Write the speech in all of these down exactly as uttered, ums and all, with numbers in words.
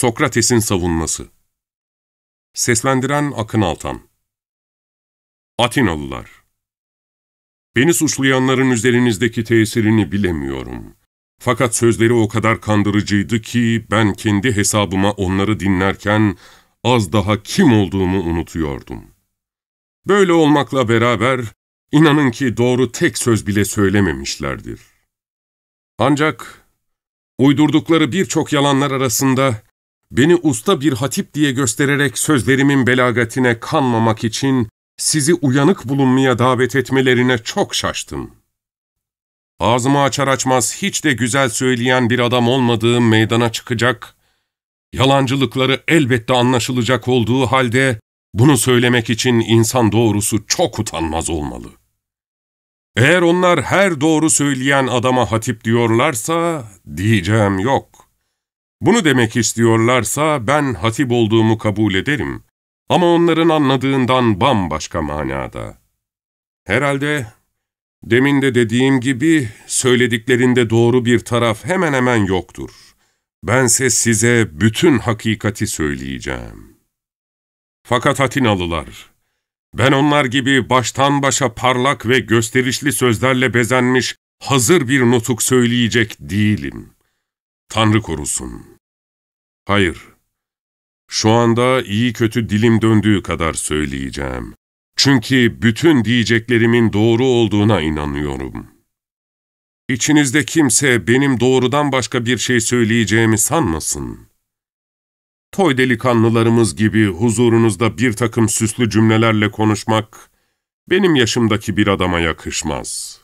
Sokrates'in savunması. Seslendiren Akın Altan. Atinalılar. Beni suçlayanların üzerinizdeki tesirini bilemiyorum. Fakat sözleri o kadar kandırıcıydı ki ben kendi hesabıma onları dinlerken az daha kim olduğumu unutuyordum. Böyle olmakla beraber inanın ki doğru tek söz bile söylememişlerdir. Ancak uydurdukları birçok yalanlar arasında beni usta bir hatip diye göstererek sözlerimin belagatine kanmamak için sizi uyanık bulunmaya davet etmelerine çok şaştım. Ağzımı açar açmaz hiç de güzel söyleyen bir adam olmadığım meydana çıkacak, yalancılıkları elbette anlaşılacak olduğu halde bunu söylemek için insan doğrusu çok utanmaz olmalı. Eğer onlar her doğru söyleyen adama hatip diyorlarsa diyeceğim yok. Bunu demek istiyorlarsa ben hatip olduğumu kabul ederim. Ama onların anladığından bambaşka manada. Herhalde demin de dediğim gibi söylediklerinde doğru bir taraf hemen hemen yoktur. Bense size bütün hakikati söyleyeceğim. Fakat Atinalılar, ben onlar gibi baştan başa parlak ve gösterişli sözlerle bezenmiş hazır bir nutuk söyleyecek değilim. Tanrı korusun. Hayır, şu anda iyi kötü dilim döndüğü kadar söyleyeceğim. Çünkü bütün diyeceklerimin doğru olduğuna inanıyorum. İçinizde kimse benim doğrudan başka bir şey söyleyeceğimi sanmasın. Toy delikanlılarımız gibi huzurunuzda bir takım süslü cümlelerle konuşmak, benim yaşımdaki bir adama yakışmaz.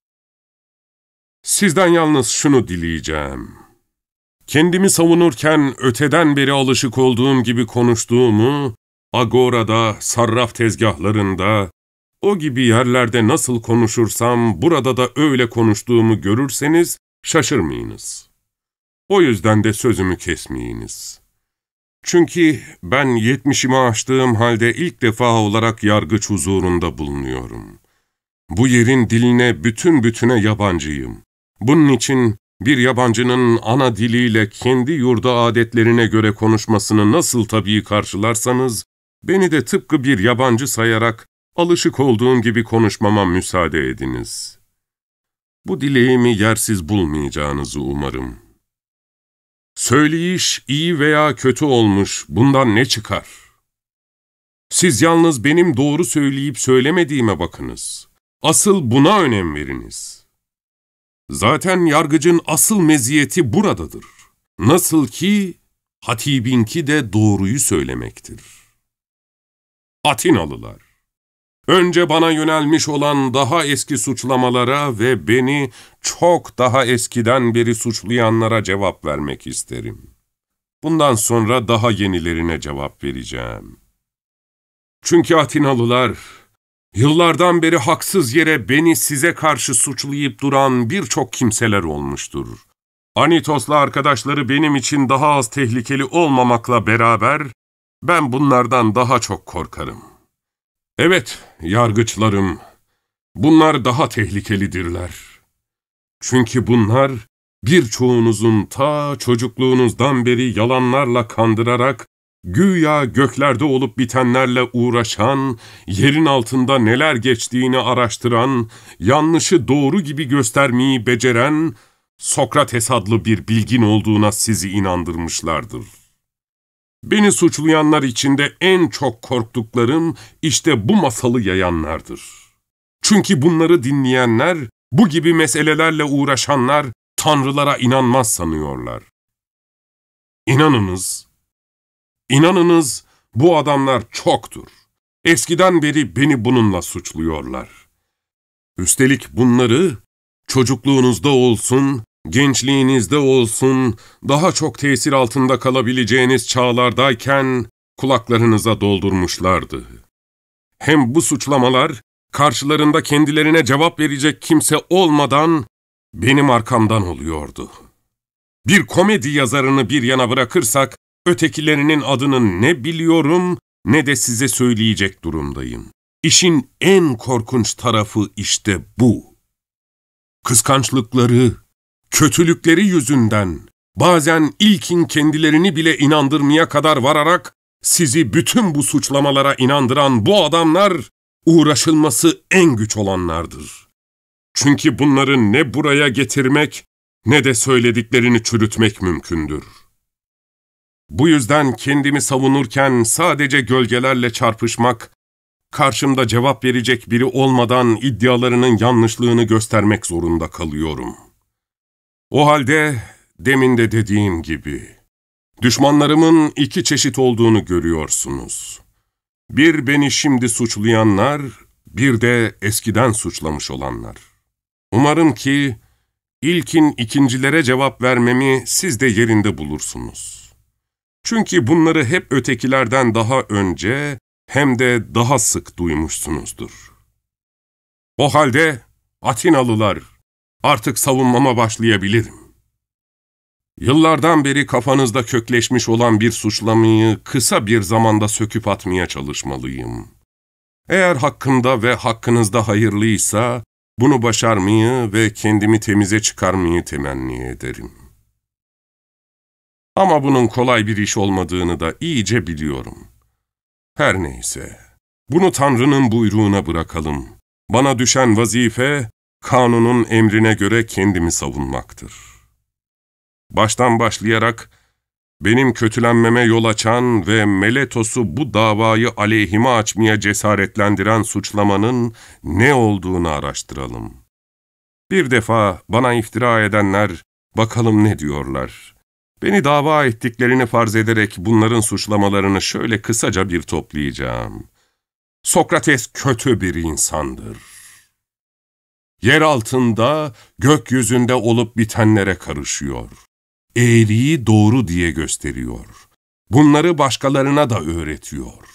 Sizden yalnız şunu dileyeceğim. Kendimi savunurken öteden beri alışık olduğum gibi konuştuğumu, agorada, sarraf tezgahlarında, o gibi yerlerde nasıl konuşursam burada da öyle konuştuğumu görürseniz şaşırmayınız. O yüzden de sözümü kesmeyiniz. Çünkü ben yetmişimi aştığım halde ilk defa olarak yargıç huzurunda bulunuyorum. Bu yerin diline bütün bütüne yabancıyım. Bunun için bir yabancının ana diliyle kendi yurda adetlerine göre konuşmasını nasıl tabii karşılarsanız, beni de tıpkı bir yabancı sayarak alışık olduğum gibi konuşmama müsaade ediniz. Bu dileğimi yersiz bulmayacağınızı umarım. Söyleyiş iyi veya kötü olmuş, bundan ne çıkar? Siz yalnız benim doğru söyleyip söylemediğime bakınız. Asıl buna önem veriniz. Zaten yargıcın asıl meziyeti buradadır. Nasıl ki hatibinki de doğruyu söylemektir. Atinalılar, önce bana yönelmiş olan daha eski suçlamalara ve beni çok daha eskiden beri suçlayanlara cevap vermek isterim. Bundan sonra daha yenilerine cevap vereceğim. Çünkü Atinalılar, yıllardan beri haksız yere beni size karşı suçlayıp duran birçok kimseler olmuştur. Anitos'la arkadaşları benim için daha az tehlikeli olmamakla beraber, ben bunlardan daha çok korkarım. Evet, yargıçlarım, bunlar daha tehlikelidirler. Çünkü bunlar, birçoğunuzun ta çocukluğunuzdan beri yalanlarla kandırarak, güya göklerde olup bitenlerle uğraşan, yerin altında neler geçtiğini araştıran, yanlışı doğru gibi göstermeyi beceren, Sokrates adlı bir bilgin olduğuna sizi inandırmışlardır. Beni suçlayanlar içinde en çok korktuklarım işte bu masalı yayanlardır. Çünkü bunları dinleyenler, bu gibi meselelerle uğraşanlar, tanrılara inanmaz sanıyorlar. İnanınız, inanınız bu adamlar çoktur. Eskiden beri beni bununla suçluyorlar. Üstelik bunları çocukluğunuzda olsun, gençliğinizde olsun, daha çok tesir altında kalabileceğiniz çağlardayken kulaklarınıza doldurmuşlardı. Hem bu suçlamalar karşılarında kendilerine cevap verecek kimse olmadan benim arkamdan oluyordu. Bir komedi yazarını bir yana bırakırsak, ötekilerinin adını ne biliyorum ne de size söyleyecek durumdayım. İşin en korkunç tarafı işte bu. Kıskançlıkları, kötülükleri yüzünden bazen ilkin kendilerini bile inandırmaya kadar vararak sizi bütün bu suçlamalara inandıran bu adamlar uğraşılması en güç olanlardır. Çünkü bunları ne buraya getirmek ne de söylediklerini çürütmek mümkündür. Bu yüzden kendimi savunurken sadece gölgelerle çarpışmak, karşımda cevap verecek biri olmadan iddialarının yanlışlığını göstermek zorunda kalıyorum. O halde demin de dediğim gibi, düşmanlarımın iki çeşit olduğunu görüyorsunuz. Bir beni şimdi suçlayanlar, bir de eskiden suçlamış olanlar. Umarım ki ilkin ikincilere cevap vermemi siz de yerinde bulursunuz. Çünkü bunları hep ötekilerden daha önce hem de daha sık duymuşsunuzdur. O halde Atinalılar, artık savunmama başlayabilirim. Yıllardan beri kafanızda kökleşmiş olan bir suçlamayı kısa bir zamanda söküp atmaya çalışmalıyım. Eğer hakkımda ve hakkınızda hayırlıysa, bunu başarmayı ve kendimi temize çıkarmayı temenni ederim. Ama bunun kolay bir iş olmadığını da iyice biliyorum. Her neyse, bunu Tanrı'nın buyruğuna bırakalım. Bana düşen vazife, kanunun emrine göre kendimi savunmaktır. Baştan başlayarak, benim kötülenmeme yol açan ve Meletos'u bu davayı aleyhime açmaya cesaretlendiren suçlamanın ne olduğunu araştıralım. Bir defa bana iftira edenler, bakalım ne diyorlar. Beni dava ettiklerini farz ederek bunların suçlamalarını şöyle kısaca bir toplayacağım. Sokrates kötü bir insandır. Yer altında, gökyüzünde olup bitenlere karışıyor. Eğriyi doğru diye gösteriyor. Bunları başkalarına da öğretiyor.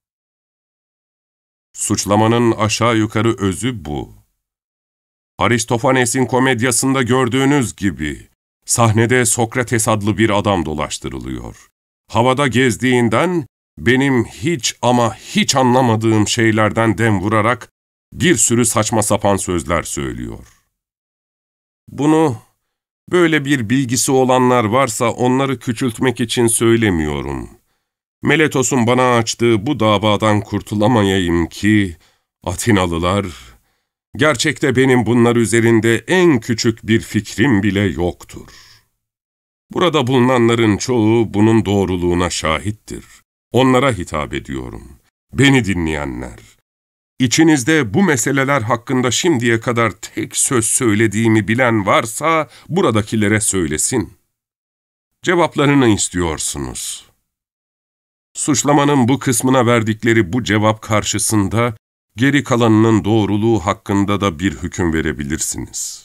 Suçlamanın aşağı yukarı özü bu. Aristofanes'in komedyasında gördüğünüz gibi, sahnede Sokrates adlı bir adam dolaştırılıyor. Havada gezdiğinden, benim hiç ama hiç anlamadığım şeylerden dem vurarak bir sürü saçma sapan sözler söylüyor. Bunu, böyle bir bilgisi olanlar varsa onları küçültmek için söylemiyorum. Meletos'un bana açtığı bu davadan kurtulamayayım ki, Atinalılar, gerçekte benim bunlar üzerinde en küçük bir fikrim bile yoktur. Burada bulunanların çoğu bunun doğruluğuna şahittir. Onlara hitap ediyorum. Beni dinleyenler. İçinizde bu meseleler hakkında şimdiye kadar tek söz söylediğimi bilen varsa buradakilere söylesin. Cevaplarını istiyorsunuz. Suçlamanın bu kısmına verdikleri bu cevap karşısında geri kalanının doğruluğu hakkında da bir hüküm verebilirsiniz.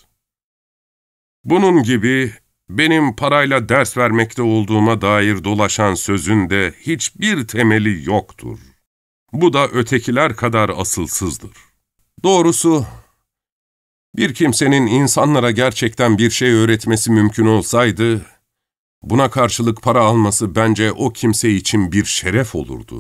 Bunun gibi benim parayla ders vermekte olduğuma dair dolaşan sözün de hiçbir temeli yoktur. Bu da ötekiler kadar asılsızdır. Doğrusu, bir kimsenin insanlara gerçekten bir şey öğretmesi mümkün olsaydı, buna karşılık para alması bence o kimse için bir şeref olurdu.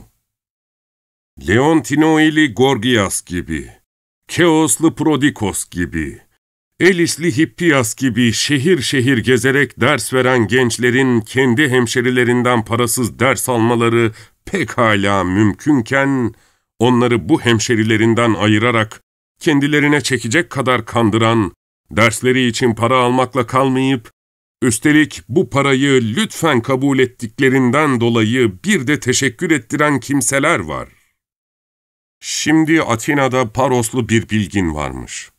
Leontinoili Gorgias gibi, Keoslu Prodikos gibi, Elisli Hippias gibi şehir şehir gezerek ders veren gençlerin kendi hemşerilerinden parasız ders almaları pekala mümkünken, onları bu hemşerilerinden ayırarak kendilerine çekecek kadar kandıran, dersleri için para almakla kalmayıp, üstelik bu parayı lütfen kabul ettiklerinden dolayı bir de teşekkür ettiren kimseler var. Şimdi Atina'da Paroslu bir bilgin varmış.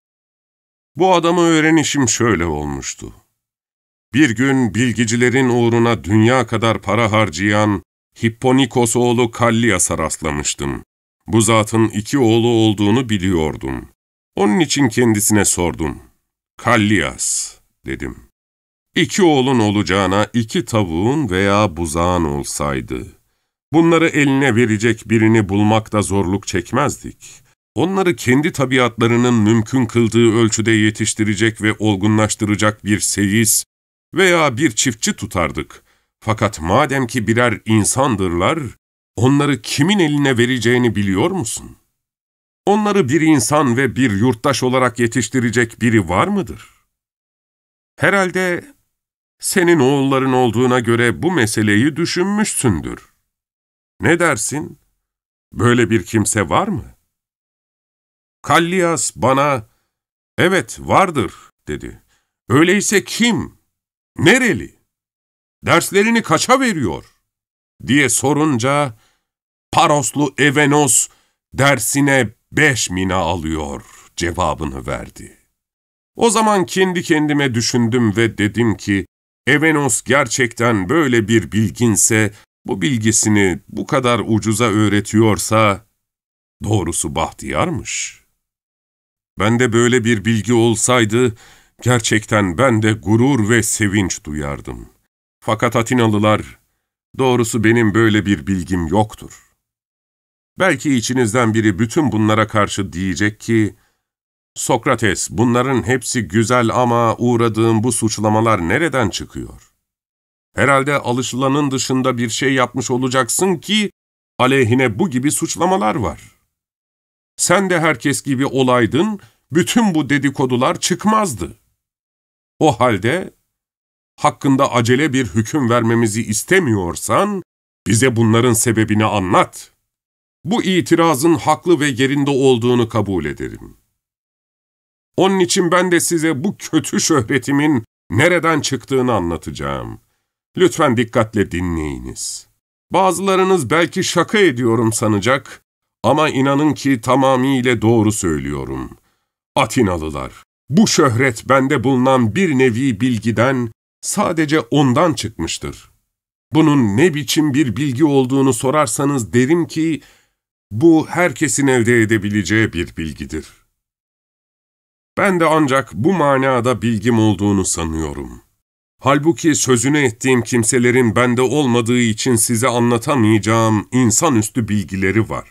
Bu adamı öğrenişim şöyle olmuştu. Bir gün bilgicilerin uğruna dünya kadar para harcayan Hipponikos oğlu Kallias'a rastlamıştım. Bu zatın iki oğlu olduğunu biliyordum. Onun için kendisine sordum. Kallias, dedim. İki oğlun olacağına iki tavuğun veya buzağın olsaydı, bunları eline verecek birini bulmakta zorluk çekmezdik. Onları kendi tabiatlarının mümkün kıldığı ölçüde yetiştirecek ve olgunlaştıracak bir seyis veya bir çiftçi tutardık. Fakat madem ki birer insandırlar, onları kimin eline vereceğini biliyor musun? Onları bir insan ve bir yurttaş olarak yetiştirecek biri var mıdır? Herhalde Senin oğulların olduğuna göre bu meseleyi düşünmüşsündür. Ne dersin? Böyle bir kimse var mı? Kallias bana, evet vardır dedi. Öyleyse kim? Nereli? Derslerini kaça veriyor? Diye sorunca, Paroslu Evenos dersine beş mina alıyor cevabını verdi. O zaman kendi kendime düşündüm ve dedim ki, Evenos gerçekten böyle bir bilginse, bu bilgisini bu kadar ucuza öğretiyorsa, doğrusu bahtiyarmış. Bende böyle bir bilgi olsaydı, gerçekten ben de gurur ve sevinç duyardım. Fakat Atinalılar, doğrusu benim böyle bir bilgim yoktur. Belki içinizden biri bütün bunlara karşı diyecek ki, Sokrates, bunların hepsi güzel ama uğradığım bu suçlamalar nereden çıkıyor? Herhalde alışılanın dışında bir şey yapmış olacaksın ki, aleyhine bu gibi suçlamalar var. Sen de herkes gibi olaydın, bütün bu dedikodular çıkmazdı. O halde, hakkında acele bir hüküm vermemizi istemiyorsan, bize bunların sebebini anlat. Bu itirazın haklı ve yerinde olduğunu kabul ederim. Onun için ben de size bu kötü şöhretimin nereden çıktığını anlatacağım. Lütfen dikkatle dinleyiniz. Bazılarınız belki şaka ediyorum sanacak ama inanın ki tamamıyla doğru söylüyorum. Atinalılar, bu şöhret bende bulunan bir nevi bilgiden, sadece ondan çıkmıştır. Bunun ne biçim bir bilgi olduğunu sorarsanız derim ki, bu herkesin elde edebileceği bir bilgidir. Ben de ancak bu manada bilgim olduğunu sanıyorum. Halbuki sözünü ettiğim kimselerin bende olmadığı için size anlatamayacağım insanüstü bilgileri var.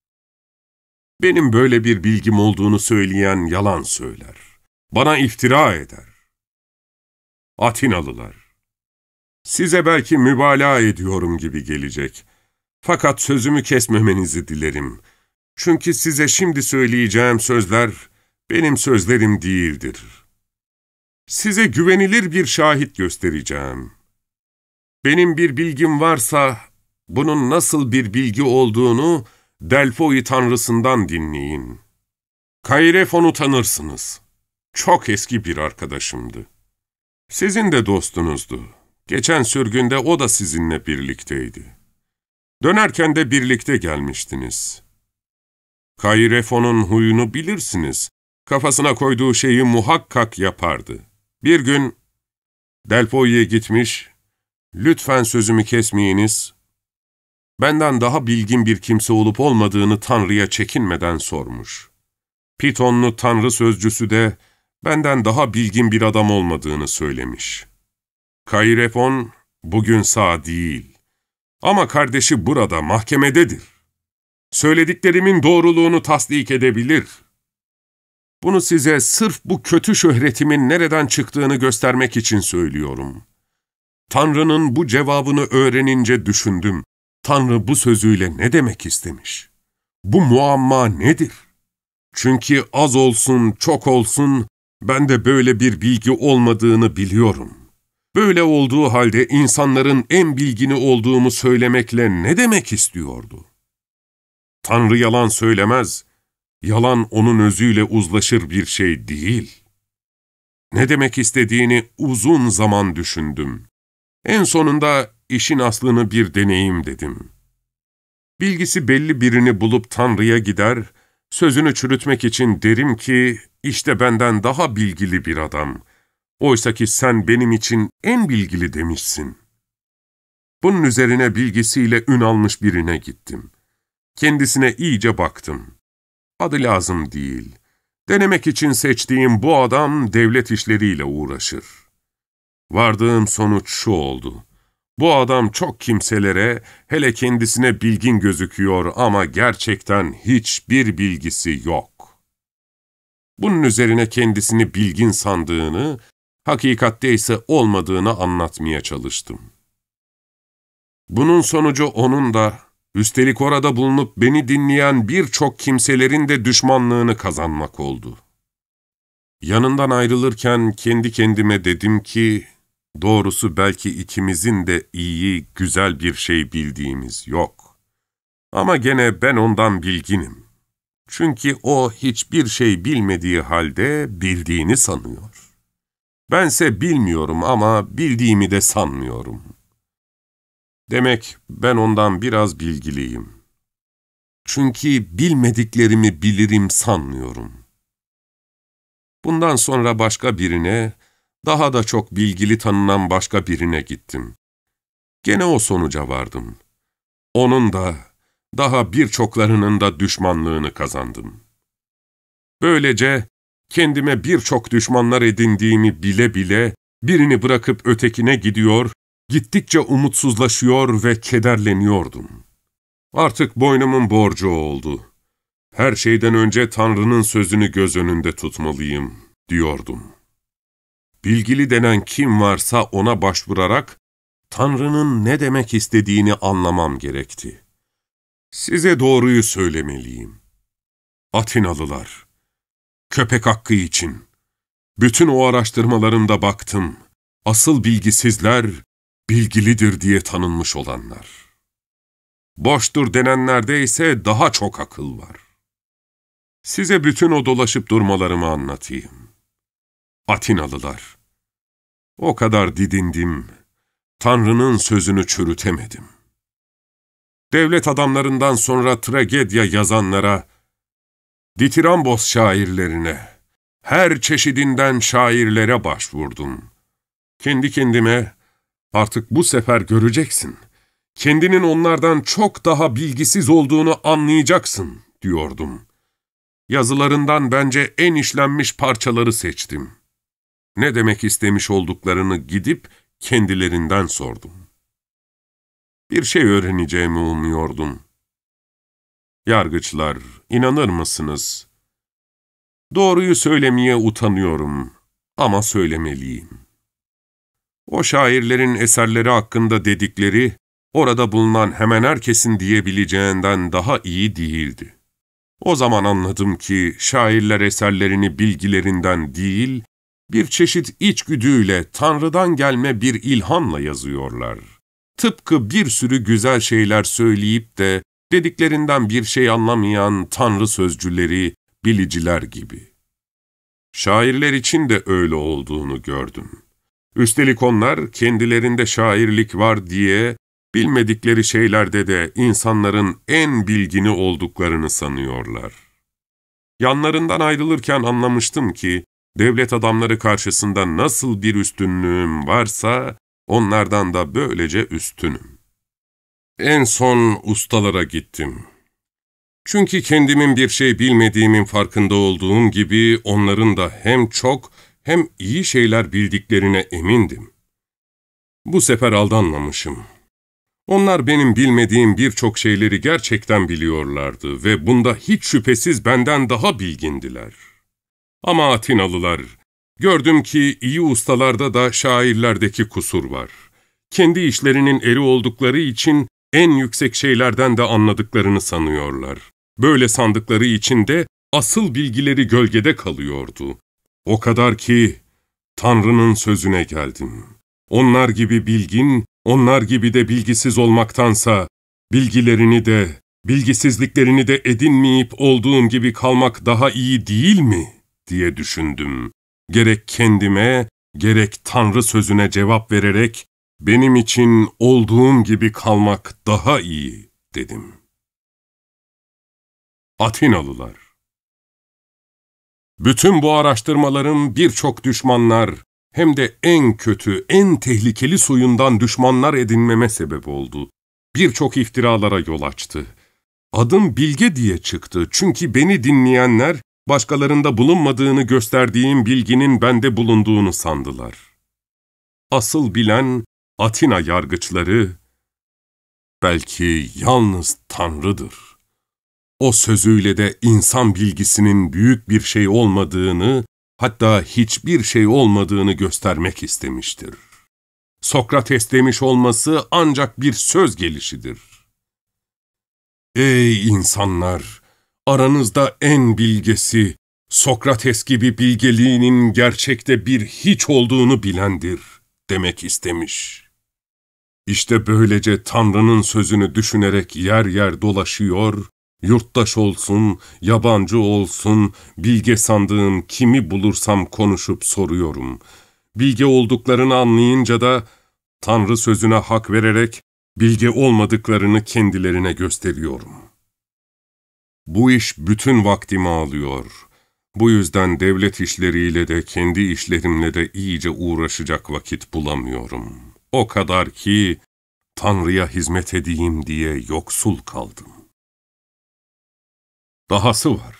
Benim böyle bir bilgim olduğunu söyleyen yalan söyler. Bana iftira eder. Atinalılar, size belki mübalağa ediyorum gibi gelecek. Fakat sözümü kesmemenizi dilerim. Çünkü size şimdi söyleyeceğim sözler benim sözlerim değildir. Size güvenilir bir şahit göstereceğim. Benim bir bilgim varsa, bunun nasıl bir bilgi olduğunu Delfoi tanrısından dinleyin. Kairefon'u tanırsınız. Çok eski bir arkadaşımdı. Sizin de dostunuzdu. Geçen sürgünde o da sizinle birlikteydi. Dönerken de birlikte gelmiştiniz. Kairefon'un huyunu bilirsiniz. Kafasına koyduğu şeyi muhakkak yapardı. Bir gün Delfoi'ye gitmiş, lütfen sözümü kesmeyiniz, benden daha bilgin bir kimse olup olmadığını Tanrı'ya çekinmeden sormuş. Pitonlu Tanrı sözcüsü de benden daha bilgin bir adam olmadığını söylemiş. Kairefon bugün sağ değil ama kardeşi burada mahkemededir. Söylediklerimin doğruluğunu tasdik edebilir. Bunu size sırf bu kötü şöhretimin nereden çıktığını göstermek için söylüyorum. Tanrı'nın bu cevabını öğrenince düşündüm. Tanrı bu sözüyle ne demek istemiş? Bu muamma nedir? Çünkü az olsun, çok olsun, ben de böyle bir bilgi olmadığını biliyorum. Böyle olduğu halde insanların en bilgini olduğumu söylemekle ne demek istiyordu? Tanrı yalan söylemez. Yalan onun özüyle uzlaşır bir şey değil. Ne demek istediğini uzun zaman düşündüm. En sonunda işin aslını bir deneyim dedim. Bilgisi belli birini bulup Tanrı'ya gider, sözünü çürütmek için derim ki, işte benden daha bilgili bir adam. Oysa ki sen benim için en bilgili demişsin. Bunun üzerine bilgisiyle ün almış birine gittim. Kendisine iyice baktım. Adı lazım değil. Denemek için seçtiğim bu adam devlet işleriyle uğraşır. Vardığım sonuç şu oldu. Bu adam çok kimselere, hele kendisine bilgin gözüküyor ama gerçekten hiçbir bilgisi yok. Bunun üzerine kendisini bilgin sandığını, hakikatte ise olmadığını anlatmaya çalıştım. Bunun sonucu onun da, üstelik orada bulunup beni dinleyen birçok kimselerin de düşmanlığını kazanmak oldu. Yanından ayrılırken kendi kendime dedim ki, Doğrusu belki ikimizin de iyi, güzel bir şey bildiğimiz yok. Ama gene ben ondan bilginim. Çünkü o hiçbir şey bilmediği halde bildiğini sanıyor. Bense bilmiyorum ama bildiğimi de sanmıyorum. Demek ben ondan biraz bilgiliyim. Çünkü bilmediklerimi bilirim sanmıyorum. Bundan sonra başka birine, daha da çok bilgili tanınan başka birine gittim. Gene o sonuca vardım. Onun da, daha birçoklarının da düşmanlığını kazandım. Böylece kendime birçok düşmanlar edindiğimi bile bile birini bırakıp ötekine gidiyor, gittikçe umutsuzlaşıyor ve kederleniyordum. Artık boynumun borcu oldu. Her şeyden önce Tanrı'nın sözünü göz önünde tutmalıyım, diyordum. Bilgili denen kim varsa ona başvurarak Tanrı'nın ne demek istediğini anlamam gerekti. Size doğruyu söylemeliyim. Atinalılar, köpek hakkı için. Bütün o araştırmalarımda baktım. Asıl bilgisizler, bilgilidir diye tanınmış olanlar. Boştur denenlerde ise daha çok akıl var. Size bütün o dolaşıp durmalarımı anlatayım. Atinalılar, o kadar didindim, Tanrı'nın sözünü çürütemedim. Devlet adamlarından sonra tragedya yazanlara, ditirambos şairlerine, her çeşidinden şairlere başvurdum. Kendi kendime, artık bu sefer göreceksin, kendinin onlardan çok daha bilgisiz olduğunu anlayacaksın, diyordum. Yazılarından bence en işlenmiş parçaları seçtim. Ne demek istemiş olduklarını gidip kendilerinden sordum. Bir şey öğreneceğimi umuyordum. Yargıçlar, inanır mısınız? Doğruyu söylemeye utanıyorum ama söylemeliyim. O şairlerin eserleri hakkında dedikleri, orada bulunan hemen herkesin diyebileceğinden daha iyi değildi. O zaman anladım ki şairler eserlerini bilgilerinden değil, bir çeşit içgüdüyle Tanrı'dan gelme bir ilhamla yazıyorlar. Tıpkı bir sürü güzel şeyler söyleyip de dediklerinden bir şey anlamayan Tanrı sözcüleri, biliciler gibi. Şairler için de öyle olduğunu gördüm. Üstelik onlar kendilerinde şairlik var diye bilmedikleri şeylerde de insanların en bilgini olduklarını sanıyorlar. Yanlarından ayrılırken anlamıştım ki, devlet adamları karşısında nasıl bir üstünlüğüm varsa, onlardan da böylece üstünüm. En son ustalara gittim. Çünkü kendimin bir şey bilmediğimin farkında olduğum gibi, onların da hem çok hem iyi şeyler bildiklerine emindim. Bu sefer aldanmamışım. Onlar benim bilmediğim birçok şeyleri gerçekten biliyorlardı ve bunda hiç şüphesiz benden daha bilgindiler. Ama Atinalılar, gördüm ki iyi ustalarda da şairlerdeki kusur var. Kendi işlerinin eri oldukları için en yüksek şeylerden de anladıklarını sanıyorlar. Böyle sandıkları için de asıl bilgileri gölgede kalıyordu. O kadar ki Tanrı'nın sözüne geldim. Onlar gibi bilgin, onlar gibi de bilgisiz olmaktansa, bilgilerini de, bilgisizliklerini de edinmeyip olduğum gibi kalmak daha iyi değil mi, diye düşündüm. Gerek kendime, gerek Tanrı sözüne cevap vererek, benim için olduğum gibi kalmak daha iyi, dedim. Atinalılar. Bütün bu araştırmalarım birçok düşmanlar, hem de en kötü, en tehlikeli soyundan düşmanlar edinmeme sebep oldu. Birçok iftiralara yol açtı. Adım Bilge diye çıktı çünkü beni dinleyenler, başkalarında bulunmadığını gösterdiğim bilginin bende bulunduğunu sandılar. Asıl bilen Atina yargıçları, belki yalnız Tanrı'dır. O sözüyle de insan bilgisinin büyük bir şey olmadığını, hatta hiçbir şey olmadığını göstermek istemiştir. Sokrates demiş olması ancak bir söz gelişidir. Ey insanlar! Aranızda en bilgesi, Sokrates gibi bilgeliğinin gerçekte bir hiç olduğunu bilendir, demek istemiş. İşte böylece Tanrı'nın sözünü düşünerek yer yer dolaşıyor, yurttaş olsun, yabancı olsun, bilge sandığım kimi bulursam konuşup soruyorum. Bilge olduklarını anlayınca da Tanrı sözüne hak vererek bilge olmadıklarını kendilerine gösteriyorum. Bu iş bütün vaktimi alıyor. Bu yüzden devlet işleriyle de kendi işlerimle de iyice uğraşacak vakit bulamıyorum. O kadar ki Tanrı'ya hizmet edeyim diye yoksul kaldım. Dahası var.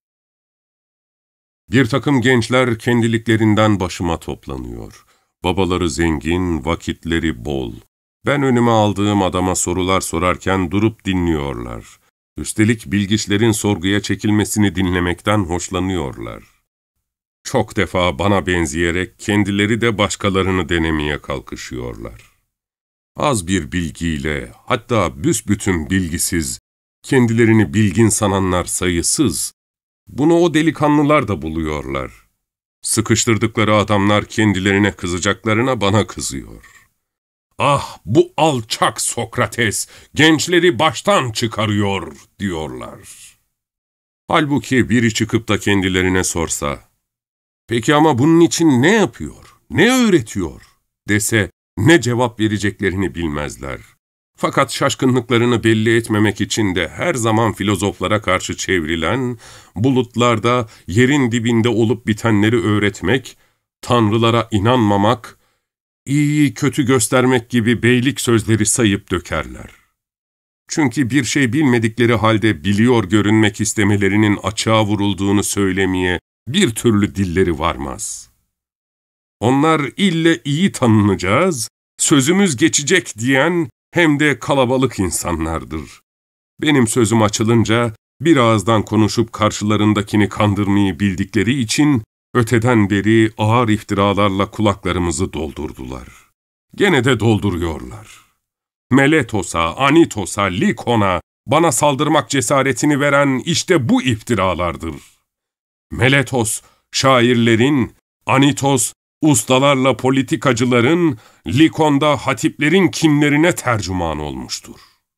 Bir takım gençler kendiliklerinden başıma toplanıyor. Babaları zengin, vakitleri bol. Ben önüme aldığım adama sorular sorarken durup dinliyorlar. Üstelik bilgiçlerin sorguya çekilmesini dinlemekten hoşlanıyorlar. Çok defa bana benzeyerek kendileri de başkalarını denemeye kalkışıyorlar. Az bir bilgiyle, hatta büsbütün bilgisiz, kendilerini bilgin sananlar sayısız. Bunu o delikanlılar da buluyorlar. Sıkıştırdıkları adamlar kendilerine kızacaklarına bana kızıyor. Ah, bu alçak Sokrates gençleri baştan çıkarıyor diyorlar. Halbuki biri çıkıp da kendilerine sorsa, peki ama bunun için ne yapıyor, ne öğretiyor dese ne cevap vereceklerini bilmezler. Fakat şaşkınlıklarını belli etmemek için de her zaman filozoflara karşı çevrilen, bulutlarda yerin dibinde olup bitenleri öğretmek, tanrılara inanmamak, İyiyi kötü göstermek gibi beylik sözleri sayıp dökerler. Çünkü bir şey bilmedikleri halde biliyor görünmek istemelerinin açığa vurulduğunu söylemeye bir türlü dilleri varmaz. Onlar ille iyi tanınacağız, sözümüz geçecek diyen hem de kalabalık insanlardır. Benim sözüm açılınca bir ağızdan konuşup karşılarındakini kandırmayı bildikleri için öteden beri ağır iftiralarla kulaklarımızı doldurdular. Gene de dolduruyorlar. Meletos'a, Anitos'a, Likon'a bana saldırmak cesaretini veren işte bu iftiralardır. Meletos, şairlerin, Anitos, ustalarla politikacıların, Likon'da hatiplerin kinlerine tercüman olmuştur.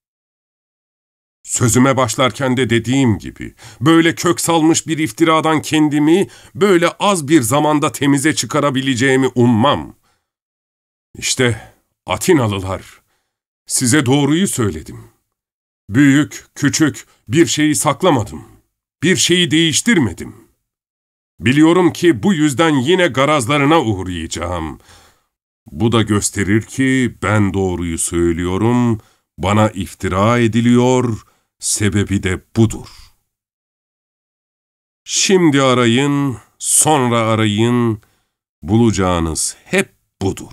Sözüme başlarken de dediğim gibi, böyle kök salmış bir iftiradan kendimi böyle az bir zamanda temize çıkarabileceğimi ummam. İşte Atinalılar, size doğruyu söyledim. Büyük, küçük bir şeyi saklamadım. Bir şeyi değiştirmedim. Biliyorum ki bu yüzden yine garazlarına uğrayacağım. Bu da gösterir ki ben doğruyu söylüyorum, bana iftira ediliyor, sebebi de budur. Şimdi arayın, sonra arayın, bulacağınız hep budur.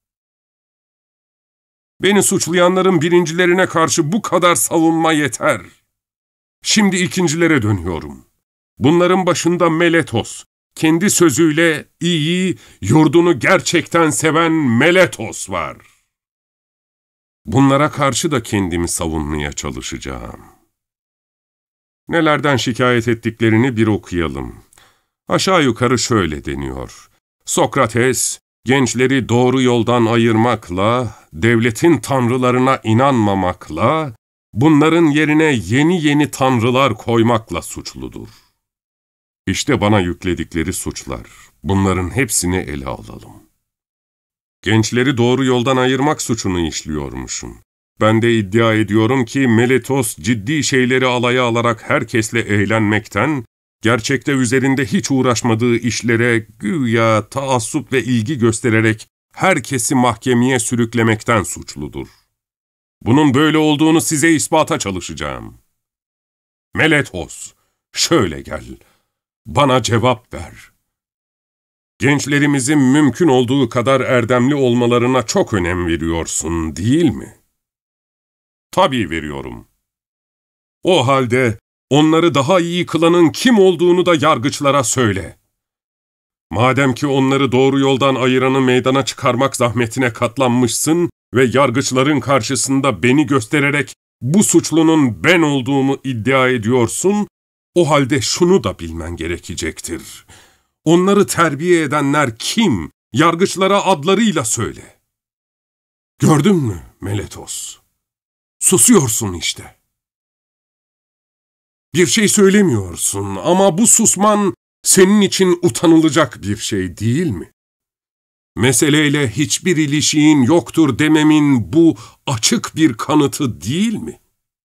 Beni suçlayanların birincilerine karşı bu kadar savunma yeter. Şimdi ikincilere dönüyorum. Bunların başında Meletos, kendi sözüyle iyi, yurdunu gerçekten seven Meletos var. Bunlara karşı da kendimi savunmaya çalışacağım. Nelerden şikayet ettiklerini bir okuyalım. Aşağı yukarı şöyle deniyor. Sokrates, gençleri doğru yoldan ayırmakla, devletin tanrılarına inanmamakla, bunların yerine yeni yeni tanrılar koymakla suçludur. İşte bana yükledikleri suçlar. Bunların hepsini ele alalım. Gençleri doğru yoldan ayırmak suçunu işliyormuşum. Ben de iddia ediyorum ki Meletos ciddi şeyleri alaya alarak herkesle eğlenmekten, gerçekte üzerinde hiç uğraşmadığı işlere güya taassup ve ilgi göstererek herkesi mahkemeye sürüklemekten suçludur. Bunun böyle olduğunu size ispata çalışacağım. Meletos, şöyle gel, bana cevap ver. Gençlerimizin mümkün olduğu kadar erdemli olmalarına çok önem veriyorsun, değil mi? Tabii veriyorum. O halde onları daha iyi kılanın kim olduğunu da yargıçlara söyle. Madem ki onları doğru yoldan ayıranı meydana çıkarmak zahmetine katlanmışsın ve yargıçların karşısında beni göstererek bu suçlunun ben olduğumu iddia ediyorsun, o halde şunu da bilmen gerekecektir. Onları terbiye edenler kim, Yargıçlara adlarıyla söyle. Gördün mü Meletos? Susuyorsun işte. Bir şey söylemiyorsun ama bu susman senin için utanılacak bir şey değil mi? Meseleyle hiçbir ilişiğin yoktur dememin bu açık bir kanıtı değil mi?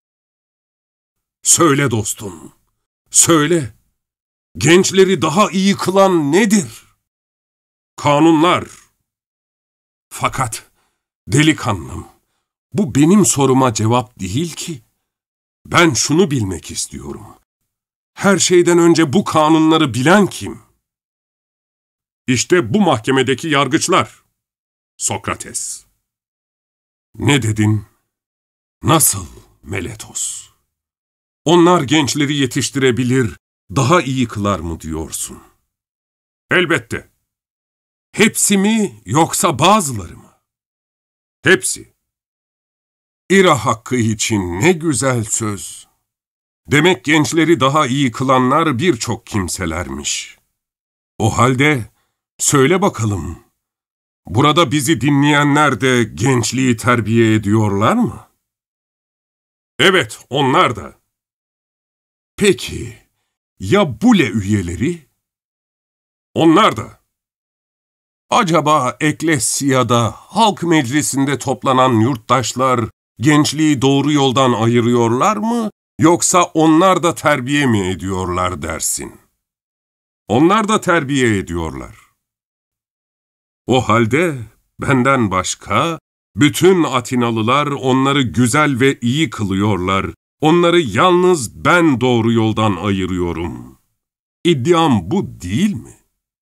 Söyle dostum, söyle. Gençleri daha iyi kılan nedir? Kanunlar. Fakat delikanlım, bu benim soruma cevap değil ki. Ben şunu bilmek istiyorum. Her şeyden önce bu kanunları bilen kim? İşte bu mahkemedeki yargıçlar. Sokrates. Ne dedin? Nasıl Meletos? Onlar gençleri yetiştirebilir, daha iyi kılar mı diyorsun? Elbette. Hepsi mi yoksa bazıları mı? Hepsi. İra hakkı için ne güzel söz. Demek gençleri daha iyi kılanlar birçok kimselermiş. O halde söyle bakalım, burada bizi dinleyenler de gençliği terbiye ediyorlar mı? Evet, onlar da. Peki, ya Bule üyeleri? Onlar da. Acaba Eklesya'da, halk meclisinde toplanan yurttaşlar gençliği doğru yoldan ayırıyorlar mı, yoksa onlar da terbiye mi ediyorlar dersin? Onlar da terbiye ediyorlar. O halde benden başka bütün Atinalılar onları güzel ve iyi kılıyorlar. Onları yalnız ben doğru yoldan ayırıyorum. İddiam bu değil mi?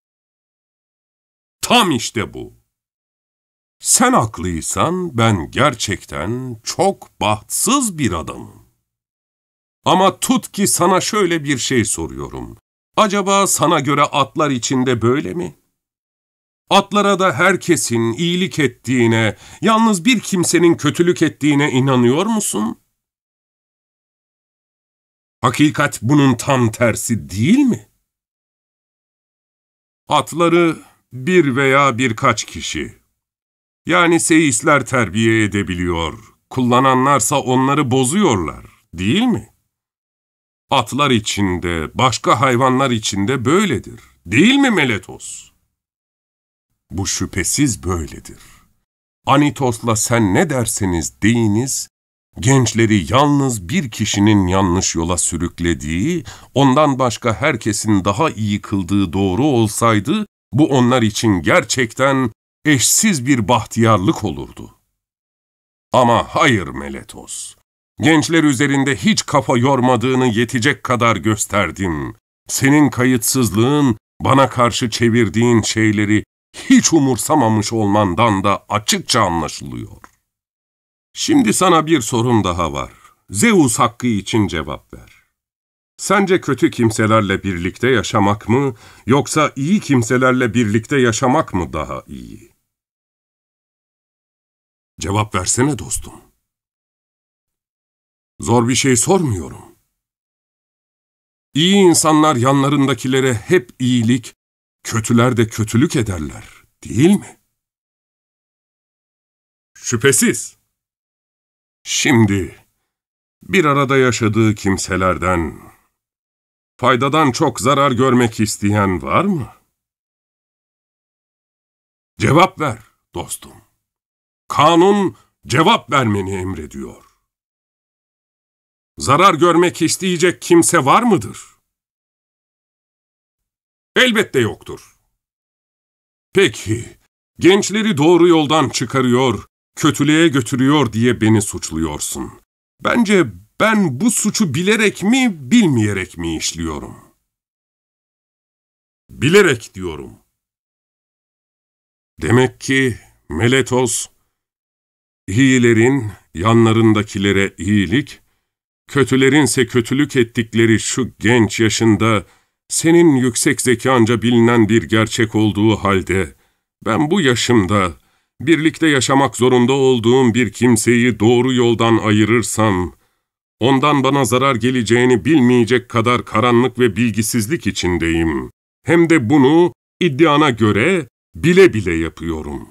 Tam işte bu. Sen haklıysan ben gerçekten çok bahtsız bir adamım. Ama tut ki sana şöyle bir şey soruyorum. Acaba sana göre atlar içinde böyle mi? Atlara da herkesin iyilik ettiğine, yalnız bir kimsenin kötülük ettiğine inanıyor musun? Hakikat bunun tam tersi değil mi? Atları bir veya birkaç kişi, yani seyisler terbiye edebiliyor, kullananlarsa onları bozuyorlar, değil mi? Atlar içinde, başka hayvanlar içinde böyledir, değil mi Meletos? Bu şüphesiz böyledir. Anitos'la sen ne derseniz deyiniz, gençleri yalnız bir kişinin yanlış yola sürüklediği, ondan başka herkesin daha iyi kıldığı doğru olsaydı, bu onlar için gerçekten eşsiz bir bahtiyarlık olurdu. Ama hayır Meletos, gençler üzerinde hiç kafa yormadığını yetecek kadar gösterdim. Senin kayıtsızlığın, bana karşı çevirdiğin şeyleri hiç umursamamış olmandan da açıkça anlaşılıyor. Şimdi sana bir sorum daha var. Zeus hakkı için cevap ver. Sence kötü kimselerle birlikte yaşamak mı, yoksa iyi kimselerle birlikte yaşamak mı daha iyi? Cevap versene dostum. Zor bir şey sormuyorum. İyi insanlar yanlarındakilere hep iyilik, kötüler de kötülük ederler, değil mi? Şüphesiz. Şimdi, bir arada yaşadığı kimselerden, faydadan çok zarar görmek isteyen var mı? Cevap ver dostum. Kanun cevap vermeni emrediyor. Zarar görmek isteyecek kimse var mıdır? Elbette yoktur. Peki, gençleri doğru yoldan çıkarıyor, kötülüğe götürüyor diye beni suçluyorsun. Bence ben bu suçu bilerek mi, bilmeyerek mi işliyorum? Bilerek diyorum. Demek ki Meletos, iyilerin yanlarındakilere iyilik, kötülerinse kötülük ettikleri şu genç yaşında senin yüksek zekanca bilinen bir gerçek olduğu halde, ben bu yaşımda birlikte yaşamak zorunda olduğum bir kimseyi doğru yoldan ayırırsam, ondan bana zarar geleceğini bilmeyecek kadar karanlık ve bilgisizlik içindeyim. Hem de bunu iddiana göre Bile bile yapıyorum.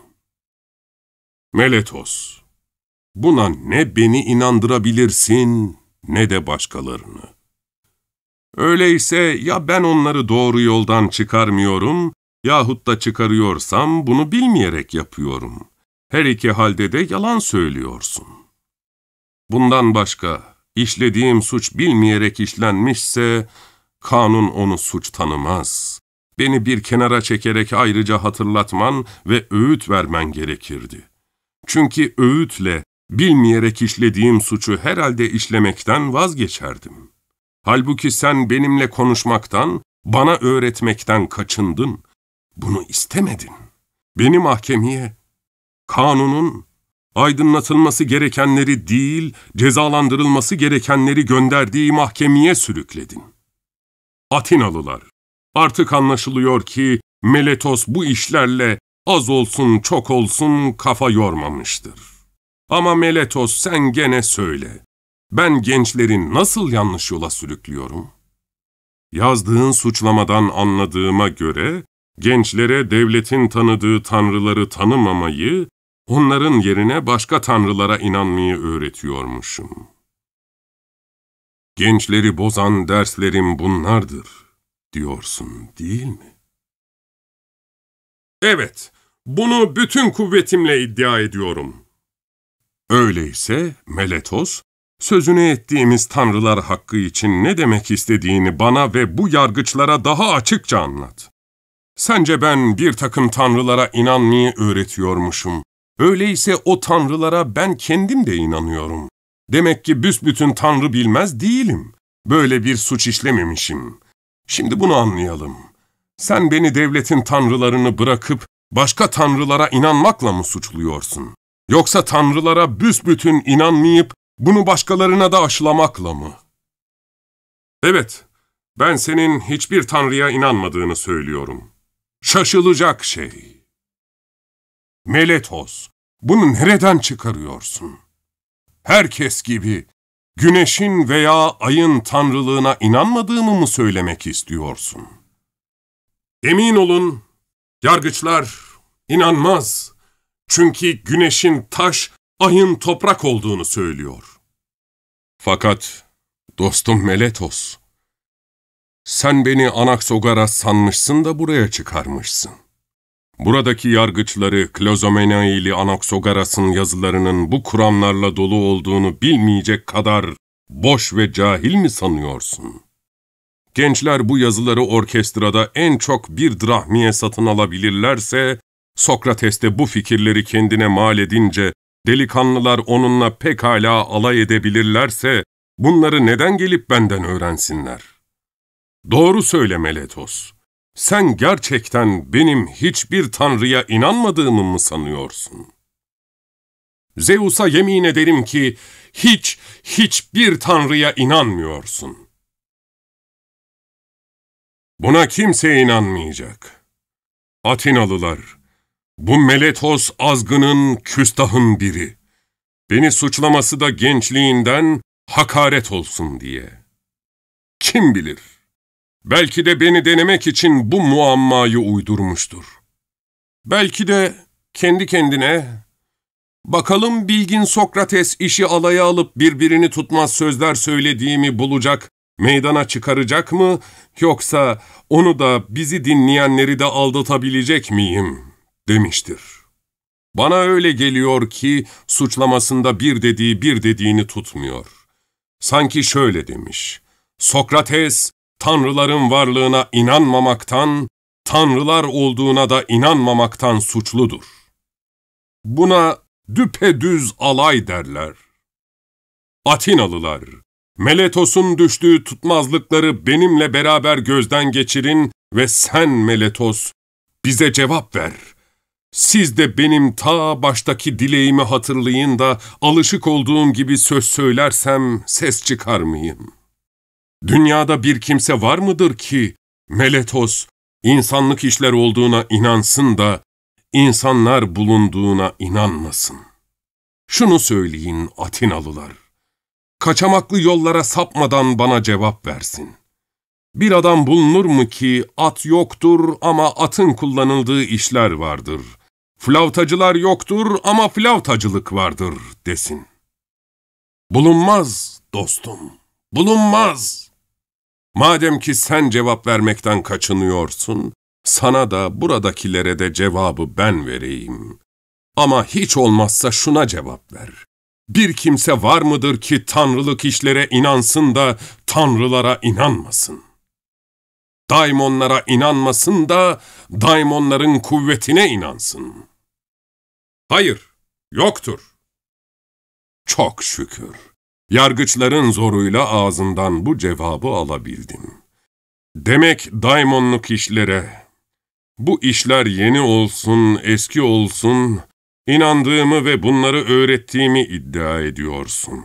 Meletos, buna ne beni inandırabilirsin ne de başkalarını. Öyleyse ya ben onları doğru yoldan çıkarmıyorum yahut da çıkarıyorsam bunu bilmeyerek yapıyorum. Her iki halde de yalan söylüyorsun. Bundan başka işlediğim suç bilmeyerek işlenmişse kanun onu suç tanımaz. Beni bir kenara çekerek ayrıca hatırlatman ve öğüt vermen gerekirdi. Çünkü öğütle bilmeyerek işlediğim suçu herhalde işlemekten vazgeçerdim. Halbuki sen benimle konuşmaktan, bana öğretmekten kaçındın. Bunu istemedin. Beni mahkemeye, kanunun aydınlatılması gerekenleri değil, cezalandırılması gerekenleri gönderdiği mahkemeye sürükledin. Atinalılar, artık anlaşılıyor ki Meletos bu işlerle az olsun çok olsun kafa yormamıştır. Ama Meletos sen gene söyle, ben gençleri nasıl yanlış yola sürüklüyorum? Yazdığın suçlamadan anladığıma göre, gençlere devletin tanıdığı tanrıları tanımamayı, onların yerine başka tanrılara inanmayı öğretiyormuşum. Gençleri bozan derslerim bunlardır, diyorsun değil mi? Evet, bunu bütün kuvvetimle iddia ediyorum. Öyleyse Meletos, sözünü ettiğimiz tanrılar hakkı için ne demek istediğini bana ve bu yargıçlara daha açıkça anlat. Sence ben bir takım tanrılara inanmayı öğretiyormuşum. Öyleyse o tanrılara ben kendim de inanıyorum. Demek ki büsbütün tanrı bilmez değilim. Böyle bir suç işlememişim. Şimdi bunu anlayalım. Sen beni devletin tanrılarını bırakıp başka tanrılara inanmakla mı suçluyorsun? Yoksa tanrılara büsbütün inanmayıp bunu başkalarına da aşılamakla mı? Evet, ben senin hiçbir tanrıya inanmadığını söylüyorum. Şaşılacak şey. Meletos, bunu nereden çıkarıyorsun? Herkes gibi güneşin veya ayın tanrılığına inanmadığımı mı söylemek istiyorsun? Emin olun, yargıçlar inanmaz. Çünkü güneşin taş, ayın toprak olduğunu söylüyor. Fakat dostum Meletos, sen beni Anaxagoras sanmışsın da buraya çıkarmışsın. Buradaki yargıçları Klazomenaili Anaxagoras'ın yazılarının bu kuramlarla dolu olduğunu bilmeyecek kadar boş ve cahil mi sanıyorsun? Gençler bu yazıları orkestrada en çok bir drahmiye satın alabilirlerse, Sokrates de bu fikirleri kendine mal edince, delikanlılar onunla pekala alay edebilirlerse, bunları neden gelip benden öğrensinler? Doğru söyle Meletos. Sen gerçekten benim hiçbir tanrıya inanmadığımı mı sanıyorsun? Zeus'a yemin ederim ki hiç, hiçbir tanrıya inanmıyorsun. Buna kimse inanmayacak. Atinalılar, bu Meletos azgının, küstahın biri. Beni suçlaması da gençliğinden hakaret olsun diye. Kim bilir? Belki de beni denemek için bu muammayı uydurmuştur. Belki de kendi kendine, bakalım bilgin Sokrates işi alaya alıp birbirini tutmaz sözler söylediğimi bulacak, meydana çıkaracak mı, yoksa onu da bizi dinleyenleri de aldatabilecek miyim, demiştir. Bana öyle geliyor ki suçlamasında bir dediği bir dediğini tutmuyor. Sanki şöyle demiş, Sokrates, tanrıların varlığına inanmamaktan, tanrılar olduğuna da inanmamaktan suçludur. Buna düpedüz alay derler. Atinalılar, Meletos'un düştüğü tutmazlıkları benimle beraber gözden geçirin ve sen Meletos, bize cevap ver. Siz de benim ta baştaki dileğimi hatırlayın da alışık olduğum gibi söz söylersem ses çıkarmayın. Dünyada bir kimse var mıdır ki Meletos, insanlık işler olduğuna inansın da insanlar bulunduğuna inanmasın? Şunu söyleyin Atinalılar, kaçamaklı yollara sapmadan bana cevap versin. Bir adam bulunur mu ki at yoktur ama atın kullanıldığı işler vardır. Flavtacılar yoktur ama flavtacılık vardır desin. Bulunmaz dostum, bulunmaz. Madem ki sen cevap vermekten kaçınıyorsun, sana da buradakilere de cevabı ben vereyim. Ama hiç olmazsa şuna cevap ver. Bir kimse var mıdır ki tanrılık işlere inansın da tanrılara inanmasın? Daimonlara inanmasın da daimonların kuvvetine inansın. Hayır, yoktur. Çok şükür. Yargıçların zoruyla ağzından bu cevabı alabildim. Demek daimonluk işlere, bu işler yeni olsun, eski olsun, inandığımı ve bunları öğrettiğimi iddia ediyorsun.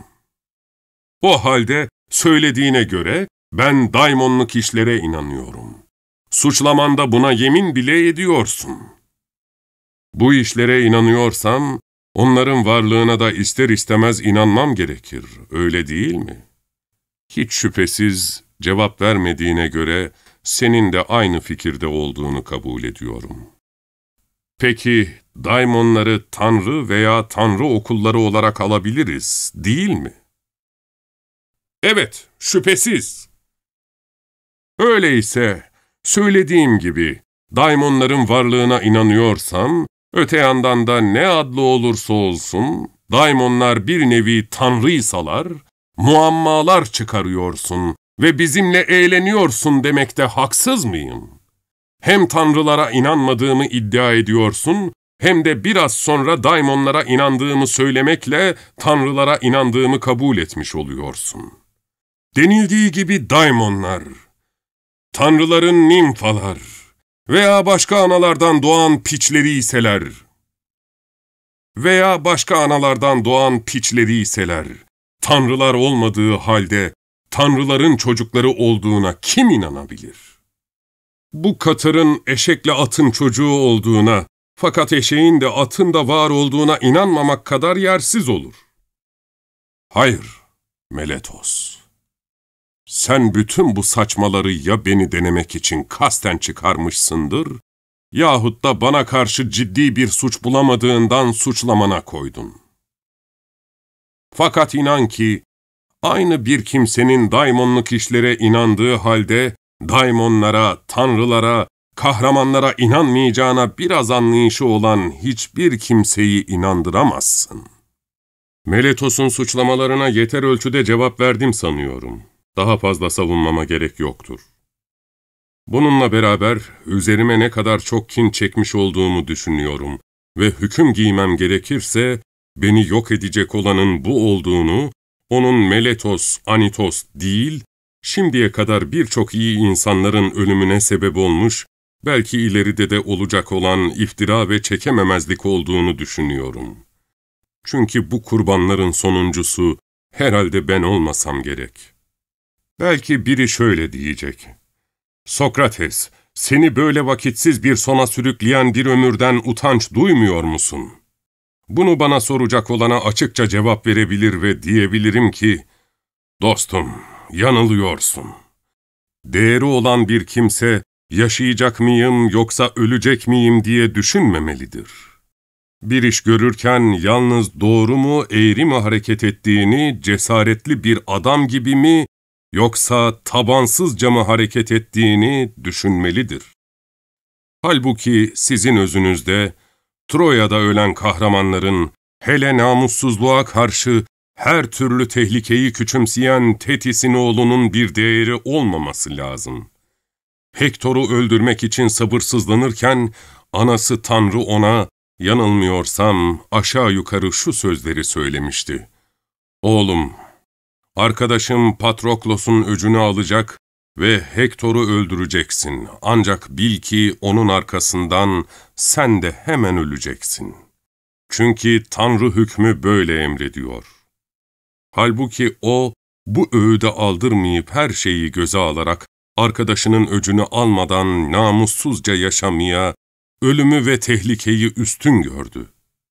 O halde söylediğine göre ben daimonluk işlere inanıyorum. Suçlamanda buna yemin bile ediyorsun. Bu işlere inanıyorsam, onların varlığına da ister istemez inanmam gerekir, öyle değil mi? Hiç şüphesiz cevap vermediğine göre senin de aynı fikirde olduğunu kabul ediyorum. Peki, daimonları tanrı veya tanrı okulları olarak alabiliriz, değil mi? Evet, şüphesiz. Öyleyse, söylediğim gibi, daimonların varlığına inanıyorsam, öte yandan da ne adlı olursa olsun, daimonlar bir nevi tanrıysalar, muammalar çıkarıyorsun ve bizimle eğleniyorsun demekte haksız mıyım? Hem tanrılara inanmadığımı iddia ediyorsun, hem de biraz sonra daimonlara inandığımı söylemekle tanrılara inandığımı kabul etmiş oluyorsun. Denildiği gibi daimonlar, tanrıların nimfalar veya başka analardan doğan piçleri iseler veya başka analardan doğan piçleri iseler, tanrılar olmadığı halde tanrıların çocukları olduğuna kim inanabilir? Bu katırın eşekle atın çocuğu olduğuna, fakat eşeğin de atın da var olduğuna inanmamak kadar yersiz olur. Hayır, Meletos. Sen bütün bu saçmaları ya beni denemek için kasten çıkarmışsındır, yahut da bana karşı ciddi bir suç bulamadığından suçlamana koydun. Fakat inan ki, aynı bir kimsenin daimonluk işlere inandığı halde, daimonlara, tanrılara, kahramanlara inanmayacağına biraz anlayışı olan hiçbir kimseyi inandıramazsın. Meletos'un suçlamalarına yeter ölçüde cevap verdim sanıyorum. Daha fazla savunmama gerek yoktur. Bununla beraber üzerime ne kadar çok kin çekmiş olduğumu düşünüyorum ve hüküm giymem gerekirse, beni yok edecek olanın bu olduğunu, onun Meletos, Anitos değil, şimdiye kadar birçok iyi insanların ölümüne sebep olmuş, belki ileride de olacak olan iftira ve çekememezlik olduğunu düşünüyorum. Çünkü bu kurbanların sonuncusu herhalde ben olmasam gerek. Belki biri şöyle diyecek: Sokrates, seni böyle vakitsiz bir sona sürükleyen bir ömürden utanç duymuyor musun? Bunu bana soracak olana açıkça cevap verebilir ve diyebilirim ki, dostum, yanılıyorsun. Değeri olan bir kimse, yaşayacak mıyım yoksa ölecek miyim diye düşünmemelidir. Bir iş görürken yalnız doğru mu, eğri mi hareket ettiğini, cesaretli bir adam gibi mi, yoksa tabansızca mı hareket ettiğini düşünmelidir. Halbuki sizin özünüzde, Troya'da ölen kahramanların, hele namussuzluğa karşı her türlü tehlikeyi küçümseyen Tetis'in oğlunun bir değeri olmaması lazım. Hektor'u öldürmek için sabırsızlanırken, anası Tanrı ona, yanılmıyorsam aşağı yukarı şu sözleri söylemişti: Oğlum, arkadaşım Patroklos'un öcünü alacak ve Hektor'u öldüreceksin. Ancak bil ki onun arkasından sen de hemen öleceksin. Çünkü Tanrı hükmü böyle emrediyor. Halbuki o, bu öğüde aldırmayıp her şeyi göze alarak, arkadaşının öcünü almadan namussuzca yaşamaya, ölümü ve tehlikeyi üstün gördü.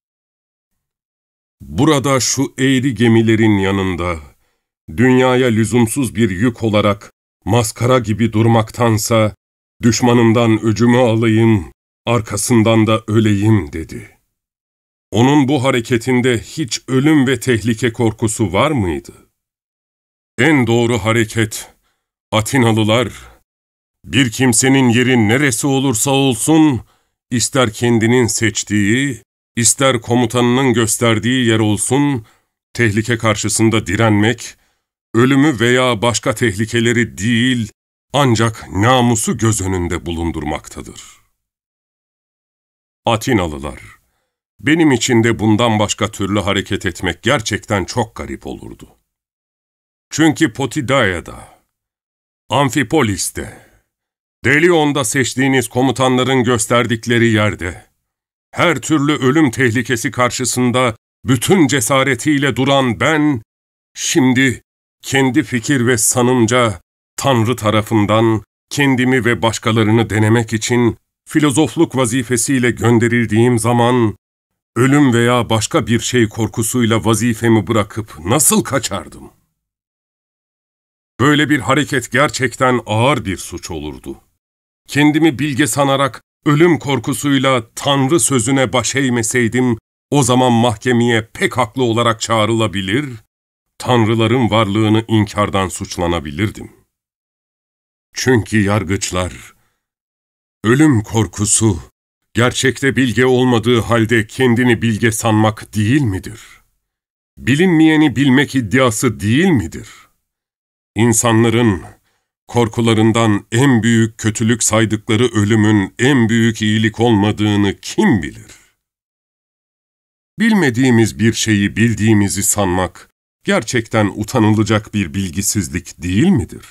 Burada şu eğri gemilerin yanında, dünyaya lüzumsuz bir yük olarak, maskara gibi durmaktansa düşmanımdan öcümü alayım, arkasından da öleyim dedi. Onun bu hareketinde hiç ölüm ve tehlike korkusu var mıydı? En doğru hareket, Atinalılar, bir kimsenin yeri neresi olursa olsun, ister kendinin seçtiği, ister komutanının gösterdiği yer olsun, tehlike karşısında direnmek, ölümü veya başka tehlikeleri değil, ancak namusu göz önünde bulundurmaktadır. Atinalılar, benim için de bundan başka türlü hareket etmek gerçekten çok garip olurdu. Çünkü Potidaya'da, Amfipolis'te, Delion'da seçtiğiniz komutanların gösterdikleri yerde, her türlü ölüm tehlikesi karşısında bütün cesaretiyle duran ben, şimdi kendi fikir ve sanımca Tanrı tarafından kendimi ve başkalarını denemek için filozofluk vazifesiyle gönderildiğim zaman, ölüm veya başka bir şey korkusuyla vazifemi bırakıp nasıl kaçardım? Böyle bir hareket gerçekten ağır bir suç olurdu. Kendimi bilge sanarak ölüm korkusuyla Tanrı sözüne baş eğmeseydim, o zaman mahkemeye pek haklı olarak çağrılabilir, tanrıların varlığını inkardan suçlanabilirdim. Çünkü yargıçlar, ölüm korkusu, gerçekte bilge olmadığı halde kendini bilge sanmak değil midir? Bilinmeyeni bilmek iddiası değil midir? İnsanların korkularından en büyük kötülük saydıkları ölümün en büyük iyilik olmadığını kim bilir? Bilmediğimiz bir şeyi bildiğimizi sanmak gerçekten utanılacak bir bilgisizlik değil midir?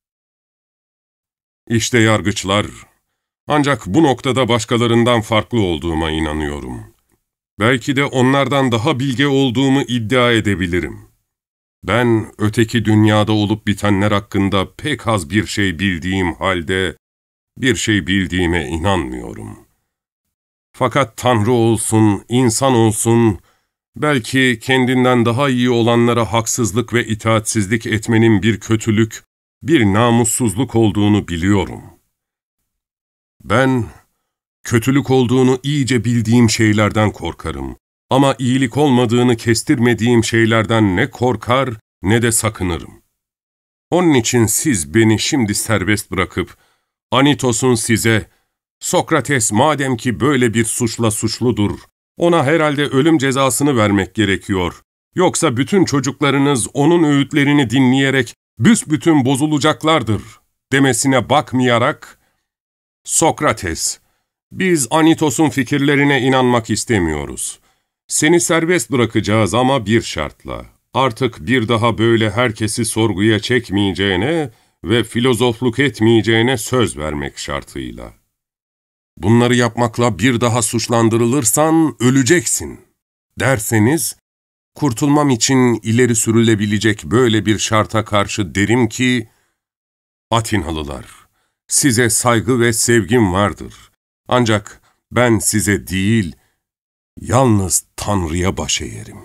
İşte yargıçlar, ancak bu noktada başkalarından farklı olduğuma inanıyorum. Belki de onlardan daha bilge olduğumu iddia edebilirim. Ben öteki dünyada olup bitenler hakkında pek az bir şey bildiğim halde bir şey bildiğime inanmıyorum. Fakat Tanrı olsun, insan olsun, belki kendinden daha iyi olanlara haksızlık ve itaatsizlik etmenin bir kötülük, bir namussuzluk olduğunu biliyorum. Ben, kötülük olduğunu iyice bildiğim şeylerden korkarım. Ama iyilik olmadığını kestirmediğim şeylerden ne korkar ne de sakınırım. Onun için siz beni şimdi serbest bırakıp, Anitos'un size, Sokrates madem ki böyle bir suçla suçludur, ona herhalde ölüm cezasını vermek gerekiyor. Yoksa bütün çocuklarınız onun öğütlerini dinleyerek büsbütün bozulacaklardır demesine bakmayarak, Sokrates, biz Anitos'un fikirlerine inanmak istemiyoruz. Seni serbest bırakacağız ama bir şartla. Artık bir daha böyle herkesi sorguya çekmeyeceğine ve filozofluk etmeyeceğine söz vermek şartıyla. Bunları yapmakla bir daha suçlandırılırsan öleceksin derseniz, kurtulmam için ileri sürülebilecek böyle bir şarta karşı derim ki, Atinalılar, size saygı ve sevgim vardır. Ancak ben size değil, yalnız Tanrı'ya baş eğerim.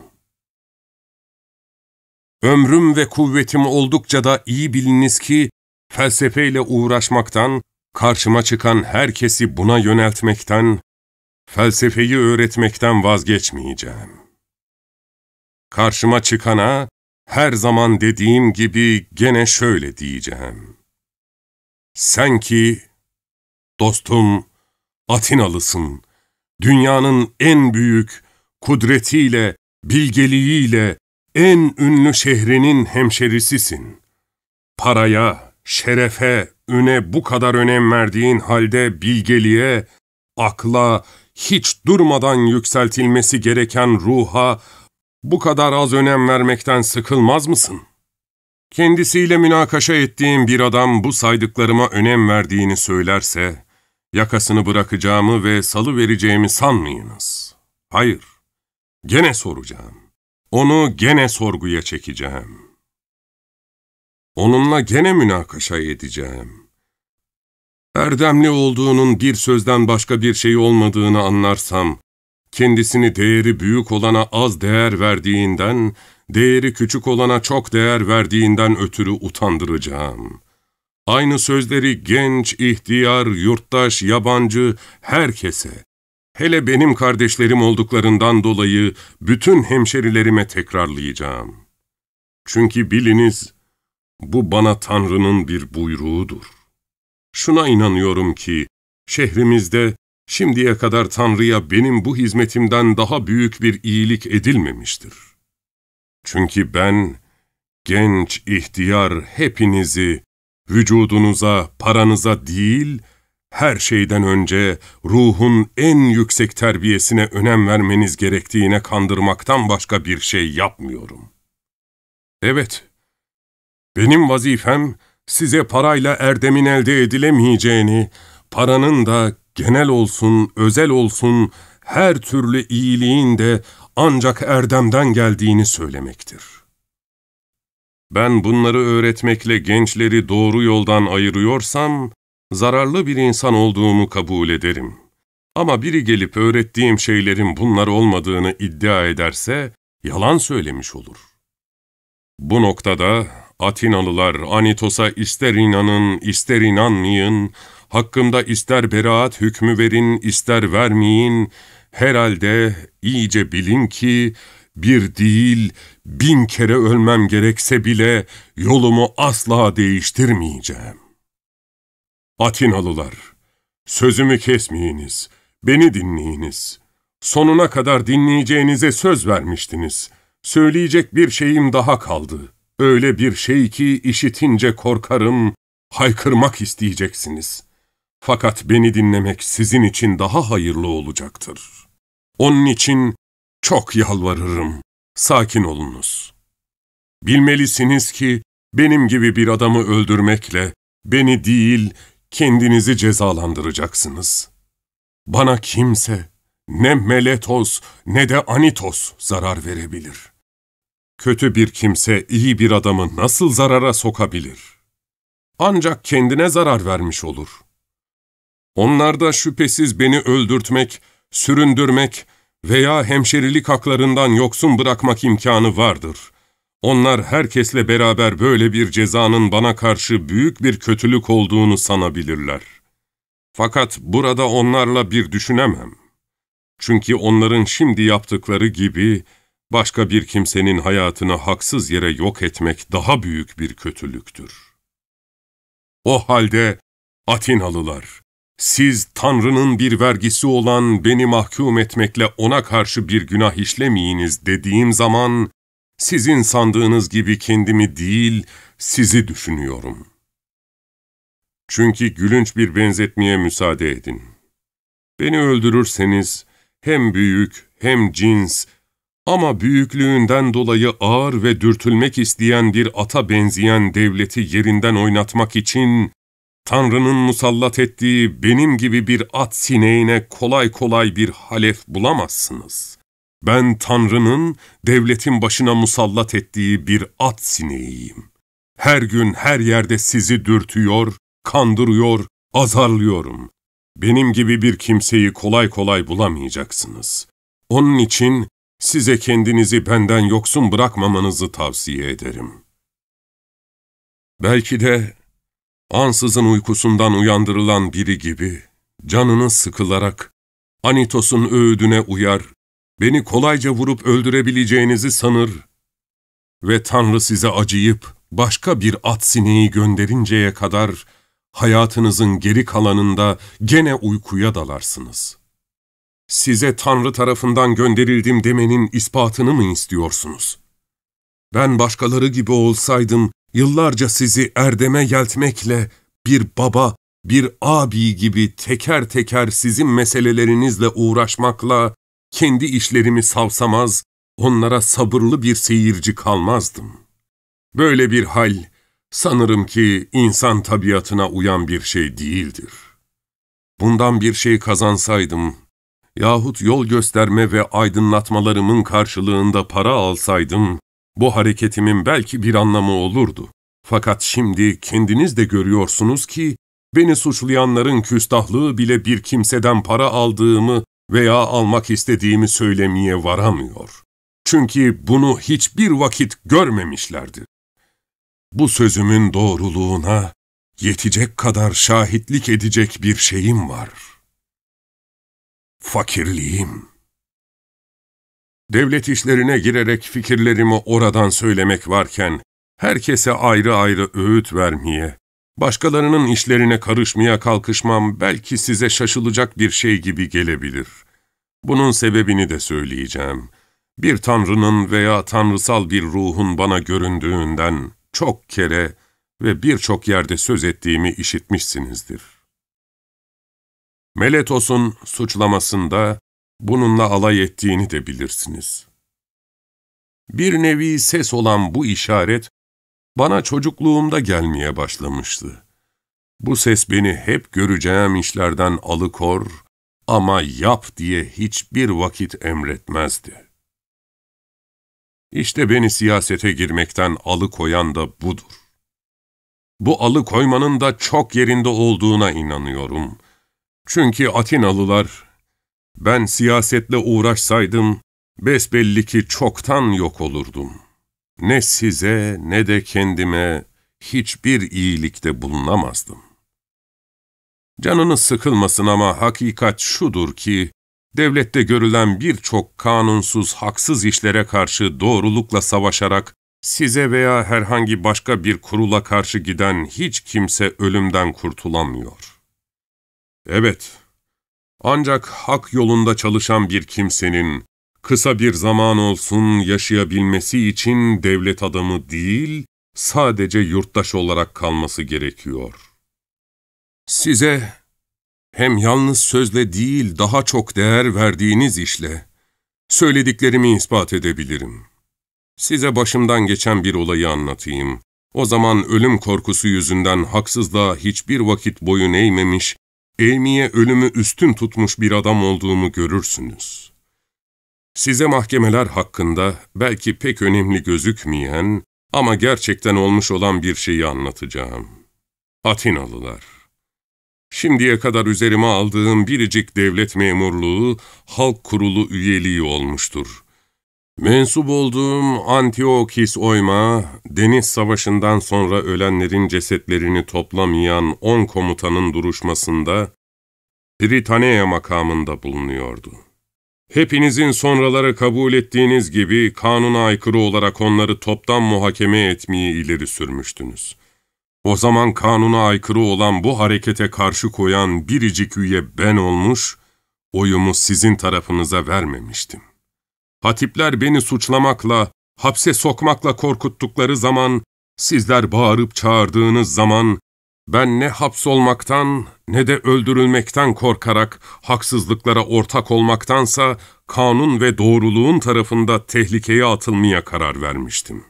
Ömrüm ve kuvvetim oldukça da iyi biliniz ki, felsefeyle uğraşmaktan, karşıma çıkan herkesi buna yöneltmekten, felsefeyi öğretmekten vazgeçmeyeceğim. Karşıma çıkana, her zaman dediğim gibi gene şöyle diyeceğim. Sen ki, dostum, Atinalısın, dünyanın en büyük, kudretiyle, bilgeliğiyle, en ünlü şehrinin hemşerisisin. Paraya, şerefe, üne bu kadar önem verdiğin halde bilgeliğe, akla, hiç durmadan yükseltilmesi gereken ruha bu kadar az önem vermekten sıkılmaz mısın? Kendisiyle münakaşa ettiğim bir adam bu saydıklarıma önem verdiğini söylerse, yakasını bırakacağımı ve salıvereceğimi sanmayınız. Hayır, gene soracağım. Onu gene sorguya çekeceğim. Onunla gene münakaşa edeceğim. Erdemli olduğunun bir sözden başka bir şey olmadığını anlarsam, kendisini değeri büyük olana az değer verdiğinden, değeri küçük olana çok değer verdiğinden ötürü utandıracağım. Aynı sözleri genç, ihtiyar, yurttaş, yabancı, herkese, hele benim kardeşlerim olduklarından dolayı bütün hemşerilerime tekrarlayacağım. Çünkü biliniz, bu bana Tanrı'nın bir buyruğudur. Şuna inanıyorum ki, şehrimizde şimdiye kadar Tanrı'ya benim bu hizmetimden daha büyük bir iyilik edilmemiştir. Çünkü ben, genç, ihtiyar hepinizi, vücudunuza, paranıza değil, her şeyden önce ruhun en yüksek terbiyesine önem vermeniz gerektiğine kandırmaktan başka bir şey yapmıyorum. Evet, benim vazifem size parayla erdemin elde edilemeyeceğini, paranın da genel olsun, özel olsun, her türlü iyiliğin de ancak erdemden geldiğini söylemektir. Ben bunları öğretmekle gençleri doğru yoldan ayırıyorsam, zararlı bir insan olduğumu kabul ederim. Ama biri gelip öğrettiğim şeylerin bunlar olmadığını iddia ederse, yalan söylemiş olur. Bu noktada Atinalılar Anitos'a ister inanın, ister inanmayın, hakkımda ister beraat hükmü verin, ister vermeyin, herhalde iyice bilin ki, bir değil, bin kere ölmem gerekse bile yolumu asla değiştirmeyeceğim. Atinalılar, sözümü kesmeyiniz, beni dinleyiniz. Sonuna kadar dinleyeceğinize söz vermiştiniz. Söyleyecek bir şeyim daha kaldı. Öyle bir şey ki işitince korkarım, haykırmak isteyeceksiniz. Fakat beni dinlemek sizin için daha hayırlı olacaktır. Onun için çok yalvarırım, sakin olunuz. Bilmelisiniz ki benim gibi bir adamı öldürmekle beni değil, kendinizi cezalandıracaksınız. Bana kimse, ne Meletos ne de Anitos zarar verebilir. Kötü bir kimse iyi bir adamı nasıl zarara sokabilir? Ancak kendine zarar vermiş olur. Onlarda şüphesiz beni öldürtmek, süründürmek veya hemşerilik haklarından yoksun bırakmak imkanı vardır. Onlar herkesle beraber böyle bir cezanın bana karşı büyük bir kötülük olduğunu sanabilirler. Fakat burada onlarla bir düşünemem. Çünkü onların şimdi yaptıkları gibi başka bir kimsenin hayatını haksız yere yok etmek daha büyük bir kötülüktür. O halde Atinalılar, siz Tanrı'nın bir vergisi olan beni mahkum etmekle ona karşı bir günah işlemeyiniz dediğim zaman, sizin sandığınız gibi kendimi değil, sizi düşünüyorum. Çünkü gülünç bir benzetmeye müsaade edin. Beni öldürürseniz, hem büyük hem cins, ama büyüklüğünden dolayı ağır ve dürtülmek isteyen bir ata benzeyen devleti yerinden oynatmak için, Tanrı'nın musallat ettiği benim gibi bir at sineğine kolay kolay bir halef bulamazsınız. Ben Tanrı'nın devletin başına musallat ettiği bir at sineğiyim. Her gün her yerde sizi dürtüyor, kandırıyor, azarlıyorum. Benim gibi bir kimseyi kolay kolay bulamayacaksınız. Onun için size kendinizi benden yoksun bırakmamanızı tavsiye ederim. Belki de ansızın uykusundan uyandırılan biri gibi, canını sıkılarak, Anitos'un öğüdüne uyar, beni kolayca vurup öldürebileceğinizi sanır ve Tanrı size acıyıp başka bir at sineği gönderinceye kadar hayatınızın geri kalanında gene uykuya dalarsınız. Size Tanrı tarafından gönderildim demenin ispatını mı istiyorsunuz? Ben başkaları gibi olsaydım, yıllarca sizi erdeme yeltmekle bir baba, bir abi gibi teker teker sizin meselelerinizle uğraşmakla kendi işlerimi savsamaz, onlara sabırlı bir seyirci kalmazdım. Böyle bir hal, sanırım ki insan tabiatına uyan bir şey değildir. Bundan bir şey kazansaydım, yahut yol gösterme ve aydınlatmalarımın karşılığında para alsaydım, bu hareketimin belki bir anlamı olurdu. Fakat şimdi kendiniz de görüyorsunuz ki, beni suçlayanların küstahlığı bile bir kimseden para aldığımı veya almak istediğimi söylemeye varamıyor. Çünkü bunu hiçbir vakit görmemişlerdir. Bu sözümün doğruluğuna yetecek kadar şahitlik edecek bir şeyim var. Fakirliğim. Devlet işlerine girerek fikirlerimi oradan söylemek varken, herkese ayrı ayrı öğüt vermeye, başkalarının işlerine karışmaya kalkışmam belki size şaşılacak bir şey gibi gelebilir. Bunun sebebini de söyleyeceğim. Bir tanrının veya tanrısal bir ruhun bana göründüğünden çok kere ve birçok yerde söz ettiğimi işitmişsinizdir. Meletos'un suçlamasında bununla alay ettiğini de bilirsiniz. Bir nevi ses olan bu işaret, bana çocukluğumda gelmeye başlamıştı. Bu ses beni hep göreceğim işlerden alıkor ama yap diye hiçbir vakit emretmezdi. İşte beni siyasete girmekten alıkoyan da budur. Bu alıkoymanın da çok yerinde olduğuna inanıyorum. Çünkü Atinalılar, ben siyasetle uğraşsaydım, besbelli ki çoktan yok olurdum. Ne size ne de kendime hiçbir iyilikte bulunamazdım. Canınız sıkılmasın ama hakikat şudur ki, devlette görülen birçok kanunsuz, haksız işlere karşı doğrulukla savaşarak, size veya herhangi başka bir kurula karşı giden hiç kimse ölümden kurtulamıyor. Evet, ancak hak yolunda çalışan bir kimsenin, kısa bir zaman olsun yaşayabilmesi için devlet adamı değil, sadece yurttaş olarak kalması gerekiyor. Size, hem yalnız sözle değil daha çok değer verdiğiniz işle, söylediklerimi ispat edebilirim. Size başımdan geçen bir olayı anlatayım. O zaman ölüm korkusu yüzünden haksızlığa hiçbir vakit boyun eğmemiş, eğmeye ölümü üstün tutmuş bir adam olduğumu görürsünüz. Size mahkemeler hakkında belki pek önemli gözükmeyen ama gerçekten olmuş olan bir şeyi anlatacağım. Atinalılar. Şimdiye kadar üzerime aldığım biricik devlet memurluğu, halk kurulu üyeliği olmuştur. Mensup olduğum Antiochis Oyma, Deniz Savaşı'ndan sonra ölenlerin cesetlerini toplamayan on komutanın duruşmasında, Pritaneia makamında bulunuyordu. Hepinizin sonraları kabul ettiğiniz gibi kanuna aykırı olarak onları toptan muhakeme etmeyi ileri sürmüştünüz. O zaman kanuna aykırı olan bu harekete karşı koyan biricik üye ben olmuş, oyumu sizin tarafınıza vermemiştim. Hatipler beni suçlamakla, hapse sokmakla korkuttukları zaman, sizler bağırıp çağırdığınız zaman, ben ne hapsolmaktan ne de öldürülmekten korkarak haksızlıklara ortak olmaktansa kanun ve doğruluğun tarafında tehlikeye atılmaya karar vermiştim.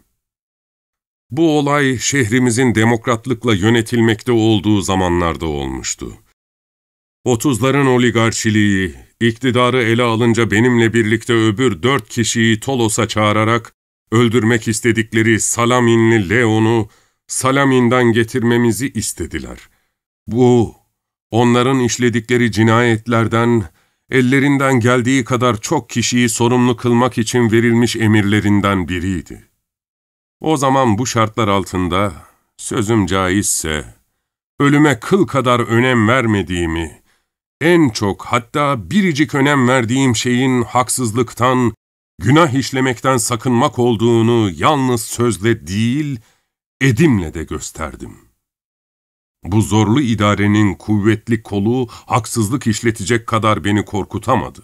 Bu olay şehrimizin demokratlıkla yönetilmekte olduğu zamanlarda olmuştu. Otuzların oligarşiliği, iktidarı ele alınca benimle birlikte öbür dört kişiyi Tolos'a çağırarak öldürmek istedikleri Salaminli Leon'u Salamin'den getirmemizi istediler. Bu, onların işledikleri cinayetlerden, ellerinden geldiği kadar çok kişiyi sorumlu kılmak için verilmiş emirlerinden biriydi. O zaman bu şartlar altında, sözüm caizse, ölüme kıl kadar önem vermediğimi, en çok hatta biricik önem verdiğim şeyin haksızlıktan, günah işlemekten sakınmak olduğunu yalnız sözle değil, edimle de gösterdim. Bu zorlu idarenin kuvvetli kolu haksızlık işletecek kadar beni korkutamadı.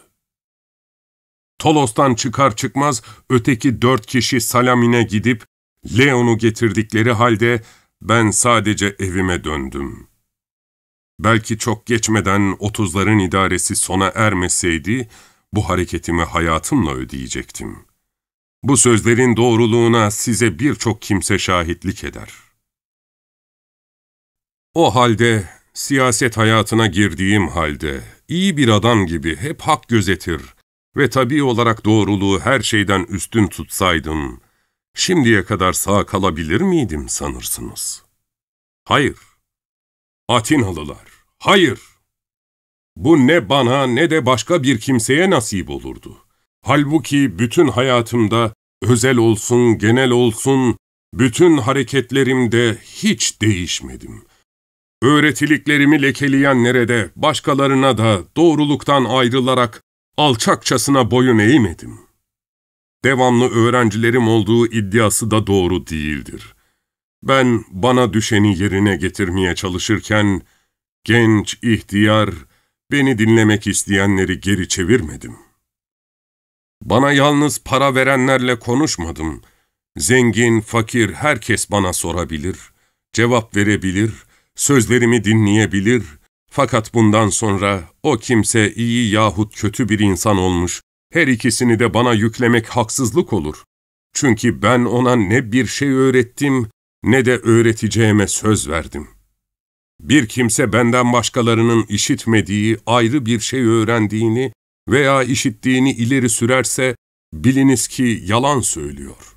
Tolos'tan çıkar çıkmaz öteki dört kişi Salamin'e gidip Leon'u getirdikleri halde ben sadece evime döndüm. Belki çok geçmeden otuzların idaresi sona ermeseydi bu hareketimi hayatımla ödeyecektim. Bu sözlerin doğruluğuna size birçok kimse şahitlik eder. O halde, siyaset hayatına girdiğim halde, iyi bir adam gibi hep hak gözetir ve tabii olarak doğruluğu her şeyden üstün tutsaydım, şimdiye kadar sağ kalabilir miydim sanırsınız? Hayır. Atinalılar, hayır. Bu ne bana ne de başka bir kimseye nasip olurdu. Halbuki bütün hayatımda, özel olsun, genel olsun, bütün hareketlerimde hiç değişmedim. Öğretiliklerimi lekeleyenlere de başkalarına da doğruluktan ayrılarak alçakçasına boyun eğmedim. Devamlı öğrencilerim olduğu iddiası da doğru değildir. Ben bana düşeni yerine getirmeye çalışırken, genç, ihtiyar, beni dinlemek isteyenleri geri çevirmedim. Bana yalnız para verenlerle konuşmadım. Zengin, fakir herkes bana sorabilir, cevap verebilir, sözlerimi dinleyebilir. Fakat bundan sonra o kimse iyi yahut kötü bir insan olmuş, her ikisini de bana yüklemek haksızlık olur. Çünkü ben ona ne bir şey öğrettim, ne de öğreteceğime söz verdim. Bir kimse benden başkalarının işitmediği, ayrı bir şey öğrendiğini veya işittiğini ileri sürerse, biliniz ki yalan söylüyor.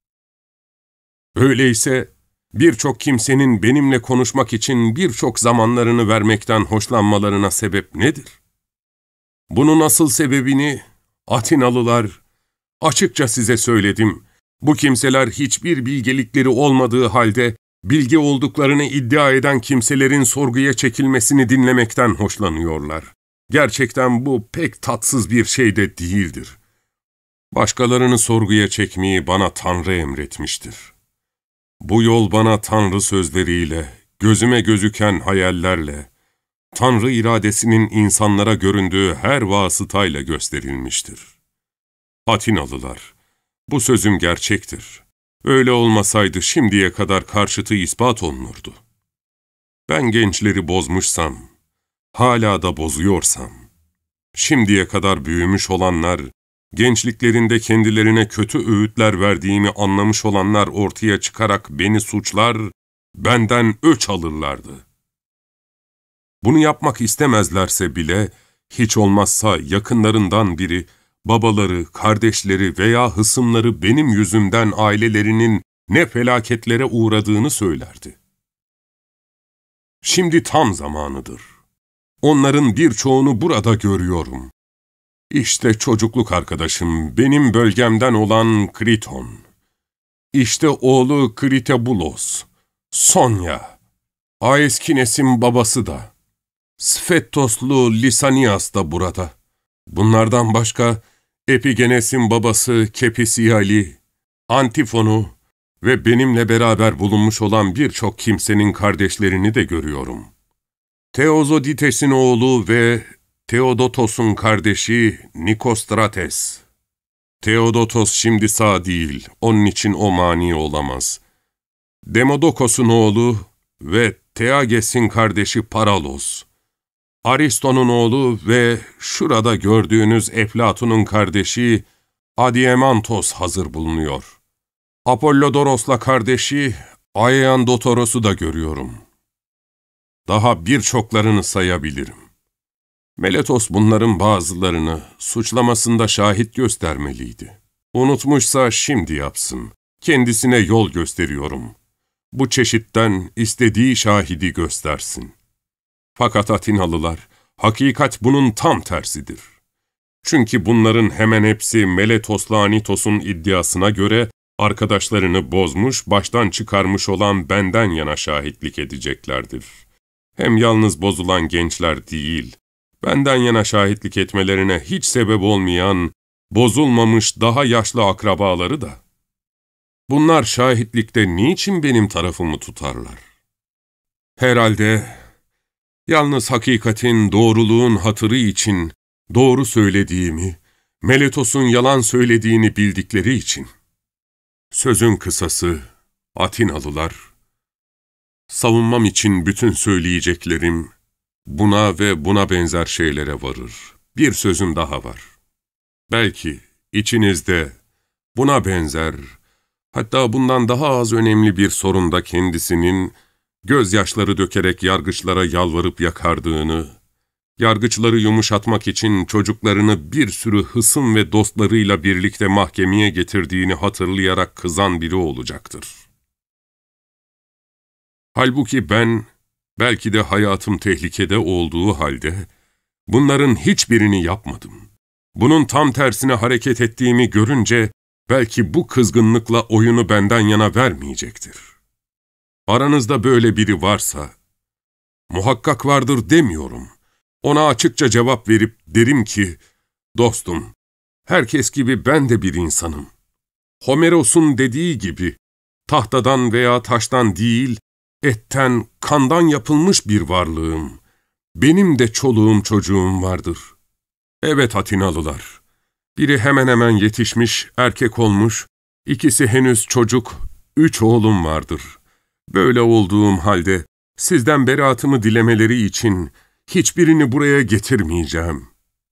Öyleyse, birçok kimsenin benimle konuşmak için birçok zamanlarını vermekten hoşlanmalarına sebep nedir? Bunun asıl sebebini, Atinalılar, açıkça size söyledim, bu kimseler hiçbir bilgelikleri olmadığı halde, bilgi olduklarını iddia eden kimselerin sorguya çekilmesini dinlemekten hoşlanıyorlar. Gerçekten bu pek tatsız bir şey de değildir. Başkalarını sorguya çekmeyi bana Tanrı emretmiştir. Bu yol bana Tanrı sözleriyle, gözüme gözüken hayallerle, Tanrı iradesinin insanlara göründüğü her vasıtayla gösterilmiştir. Atinalılar, bu sözüm gerçektir. Öyle olmasaydı şimdiye kadar karşıtı ispat olunurdu. Ben gençleri bozmuşsam, hala da bozuyorsam, şimdiye kadar büyümüş olanlar, gençliklerinde kendilerine kötü öğütler verdiğimi anlamış olanlar ortaya çıkarak beni suçlar, benden öç alırlardı. Bunu yapmak istemezlerse bile, hiç olmazsa yakınlarından biri, babaları, kardeşleri veya hısımları benim yüzümden ailelerinin ne felaketlere uğradığını söylerdi. Şimdi tam zamanıdır. Onların birçoğunu burada görüyorum. İşte çocukluk arkadaşım, benim bölgemden olan Kriton. İşte oğlu Kritebulos, Sonya, Aeskines'in babası da, Sfettoslu Lisanias da burada. Bunlardan başka Epigenes'in babası Kepisiyali, Antifon'u ve benimle beraber bulunmuş olan birçok kimsenin kardeşlerini de görüyorum. Teozodites'in oğlu ve Theodotos'un kardeşi Nikostrates. Theodotos şimdi sağ değil, onun için o mani olamaz. Demodokos'un oğlu ve Theages'in kardeşi Paralos. Aristo'nun oğlu ve şurada gördüğünüz Eflatun'un kardeşi Adiemantos hazır bulunuyor. Apollodoros'la kardeşi Aeandotoros'u da görüyorum. Daha birçoklarını sayabilirim. Meletos bunların bazılarını suçlamasında şahit göstermeliydi. Unutmuşsa şimdi yapsın. Kendisine yol gösteriyorum. Bu çeşitten istediği şahidi göstersin. Fakat Atinalılar, hakikat bunun tam tersidir. Çünkü bunların hemen hepsi Meletos'la Anitos'un iddiasına göre arkadaşlarını bozmuş, baştan çıkarmış olan benden yana şahitlik edeceklerdir. Hem yalnız bozulan gençler değil, benden yana şahitlik etmelerine hiç sebep olmayan, bozulmamış daha yaşlı akrabaları da. Bunlar şahitlikte niçin benim tarafımı tutarlar? Herhalde yalnız hakikatin, doğruluğun hatırı için doğru söylediğimi, Meletos'un yalan söylediğini bildikleri için. Sözün kısası, Atinalılar, savunmam için bütün söyleyeceklerim buna ve buna benzer şeylere varır. Bir sözüm daha var. Belki içinizde buna benzer, hatta bundan daha az önemli bir sorunda kendisinin gözyaşları dökerek yargıçlara yalvarıp yakardığını, yargıçları yumuşatmak için çocuklarını bir sürü hısım ve dostlarıyla birlikte mahkemeye getirdiğini hatırlayarak kızan biri olacaktır. Halbuki ben, belki de hayatım tehlikede olduğu halde, bunların hiçbirini yapmadım. Bunun tam tersine hareket ettiğimi görünce, belki bu kızgınlıkla oyunu benden yana vermeyecektir. Aranızda böyle biri varsa, Muhakkak vardır demiyorum. Ona açıkça cevap verip derim ki, dostum, herkes gibi ben de bir insanım. Homeros'un dediği gibi, tahtadan veya taştan değil, etten, kandan yapılmış bir varlığım. Benim de çoluğum çocuğum vardır. Evet Atinalılar, biri hemen hemen yetişmiş, erkek olmuş, ikisi henüz çocuk, üç oğlum vardır. Böyle olduğum halde, sizden beraatımı dilemeleri için hiçbirini buraya getirmeyeceğim.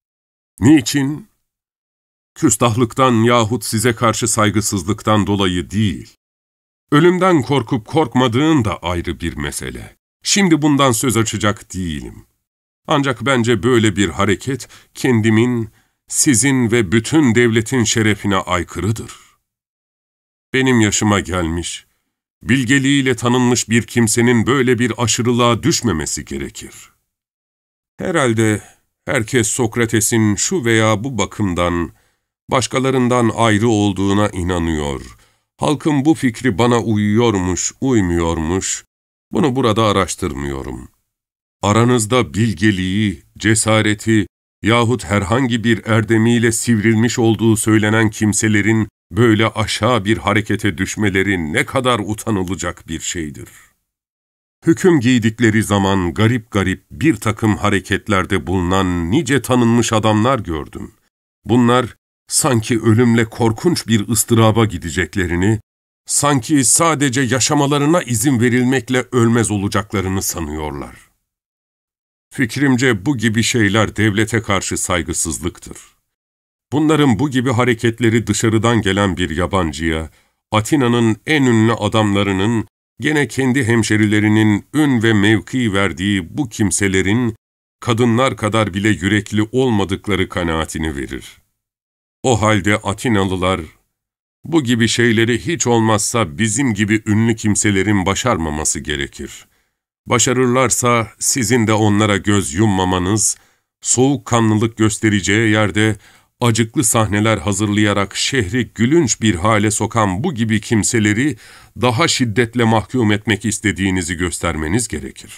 Niçin? Küstahlıktan yahut size karşı saygısızlıktan dolayı değil. Ölümden korkup korkmadığın da ayrı bir mesele. Şimdi bundan söz açacak değilim. Ancak bence böyle bir hareket kendimin, sizin ve bütün devletin şerefine aykırıdır. Benim yaşıma gelmiş, bilgeliğiyle tanınmış bir kimsenin böyle bir aşırılığa düşmemesi gerekir. Herhalde herkes Sokrates'in şu veya bu bakımdan, başkalarından ayrı olduğuna inanıyor. Halkın bu fikri bana uyuyormuş, uymuyormuş, bunu burada araştırmıyorum. Aranızda bilgeliği, cesareti yahut herhangi bir erdemiyle sivrilmiş olduğu söylenen kimselerin böyle aşağı bir harekete düşmeleri ne kadar utanılacak bir şeydir. Hüküm giydikleri zaman garip garip bir takım hareketlerde bulunan nice tanınmış adamlar gördüm. Bunlar sanki ölümle korkunç bir ıstıraba gideceklerini, sanki sadece yaşamalarına izin verilmekle ölmez olacaklarını sanıyorlar. Fikrimce bu gibi şeyler devlete karşı saygısızlıktır. Bunların bu gibi hareketleri dışarıdan gelen bir yabancıya, Atina'nın en ünlü adamlarının, gene kendi hemşerilerinin ün ve mevki verdiği bu kimselerin, kadınlar kadar bile yürekli olmadıkları kanaatini verir. O halde Atinalılar, bu gibi şeyleri hiç olmazsa bizim gibi ünlü kimselerin başarmaması gerekir. Başarırlarsa sizin de onlara göz yummamanız, soğukkanlılık göstereceği yerde acıklı sahneler hazırlayarak şehri gülünç bir hale sokan bu gibi kimseleri daha şiddetle mahkum etmek istediğinizi göstermeniz gerekir.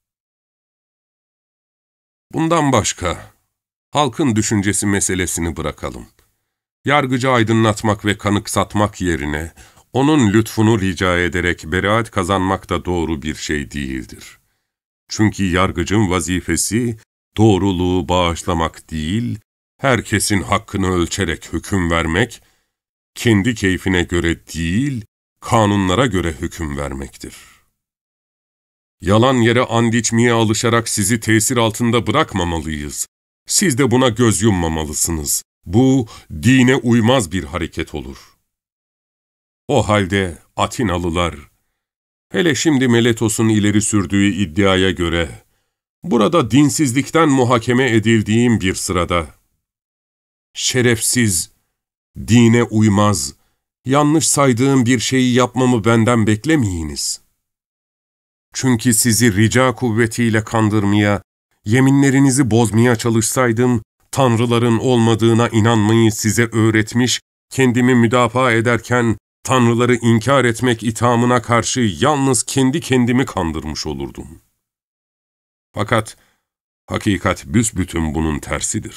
Bundan başka, halkın düşüncesi meselesini bırakalım. Yargıcı aydınlatmak ve kanıksatmak yerine, onun lütfunu rica ederek beraat kazanmak da doğru bir şey değildir. Çünkü yargıcın vazifesi, doğruluğu bağışlamak değil, herkesin hakkını ölçerek hüküm vermek, kendi keyfine göre değil, kanunlara göre hüküm vermektir. Yalan yere and içmeye alışarak sizi tesir altında bırakmamalıyız. Siz de buna göz yummamalısınız. Bu, dine uymaz bir hareket olur. O halde Atinalılar, hele şimdi Meletos'un ileri sürdüğü iddiaya göre, burada dinsizlikten muhakeme edildiğim bir sırada, şerefsiz, dine uymaz, yanlış saydığım bir şeyi yapmamı benden beklemeyiniz. Çünkü sizi rica kuvvetiyle kandırmaya, yeminlerinizi bozmaya çalışsaydım, tanrıların olmadığına inanmayı size öğretmiş, kendimi müdafaa ederken, tanrıları inkar etmek ithamına karşı yalnız kendi kendimi kandırmış olurdum. Fakat hakikat büsbütün bunun tersidir.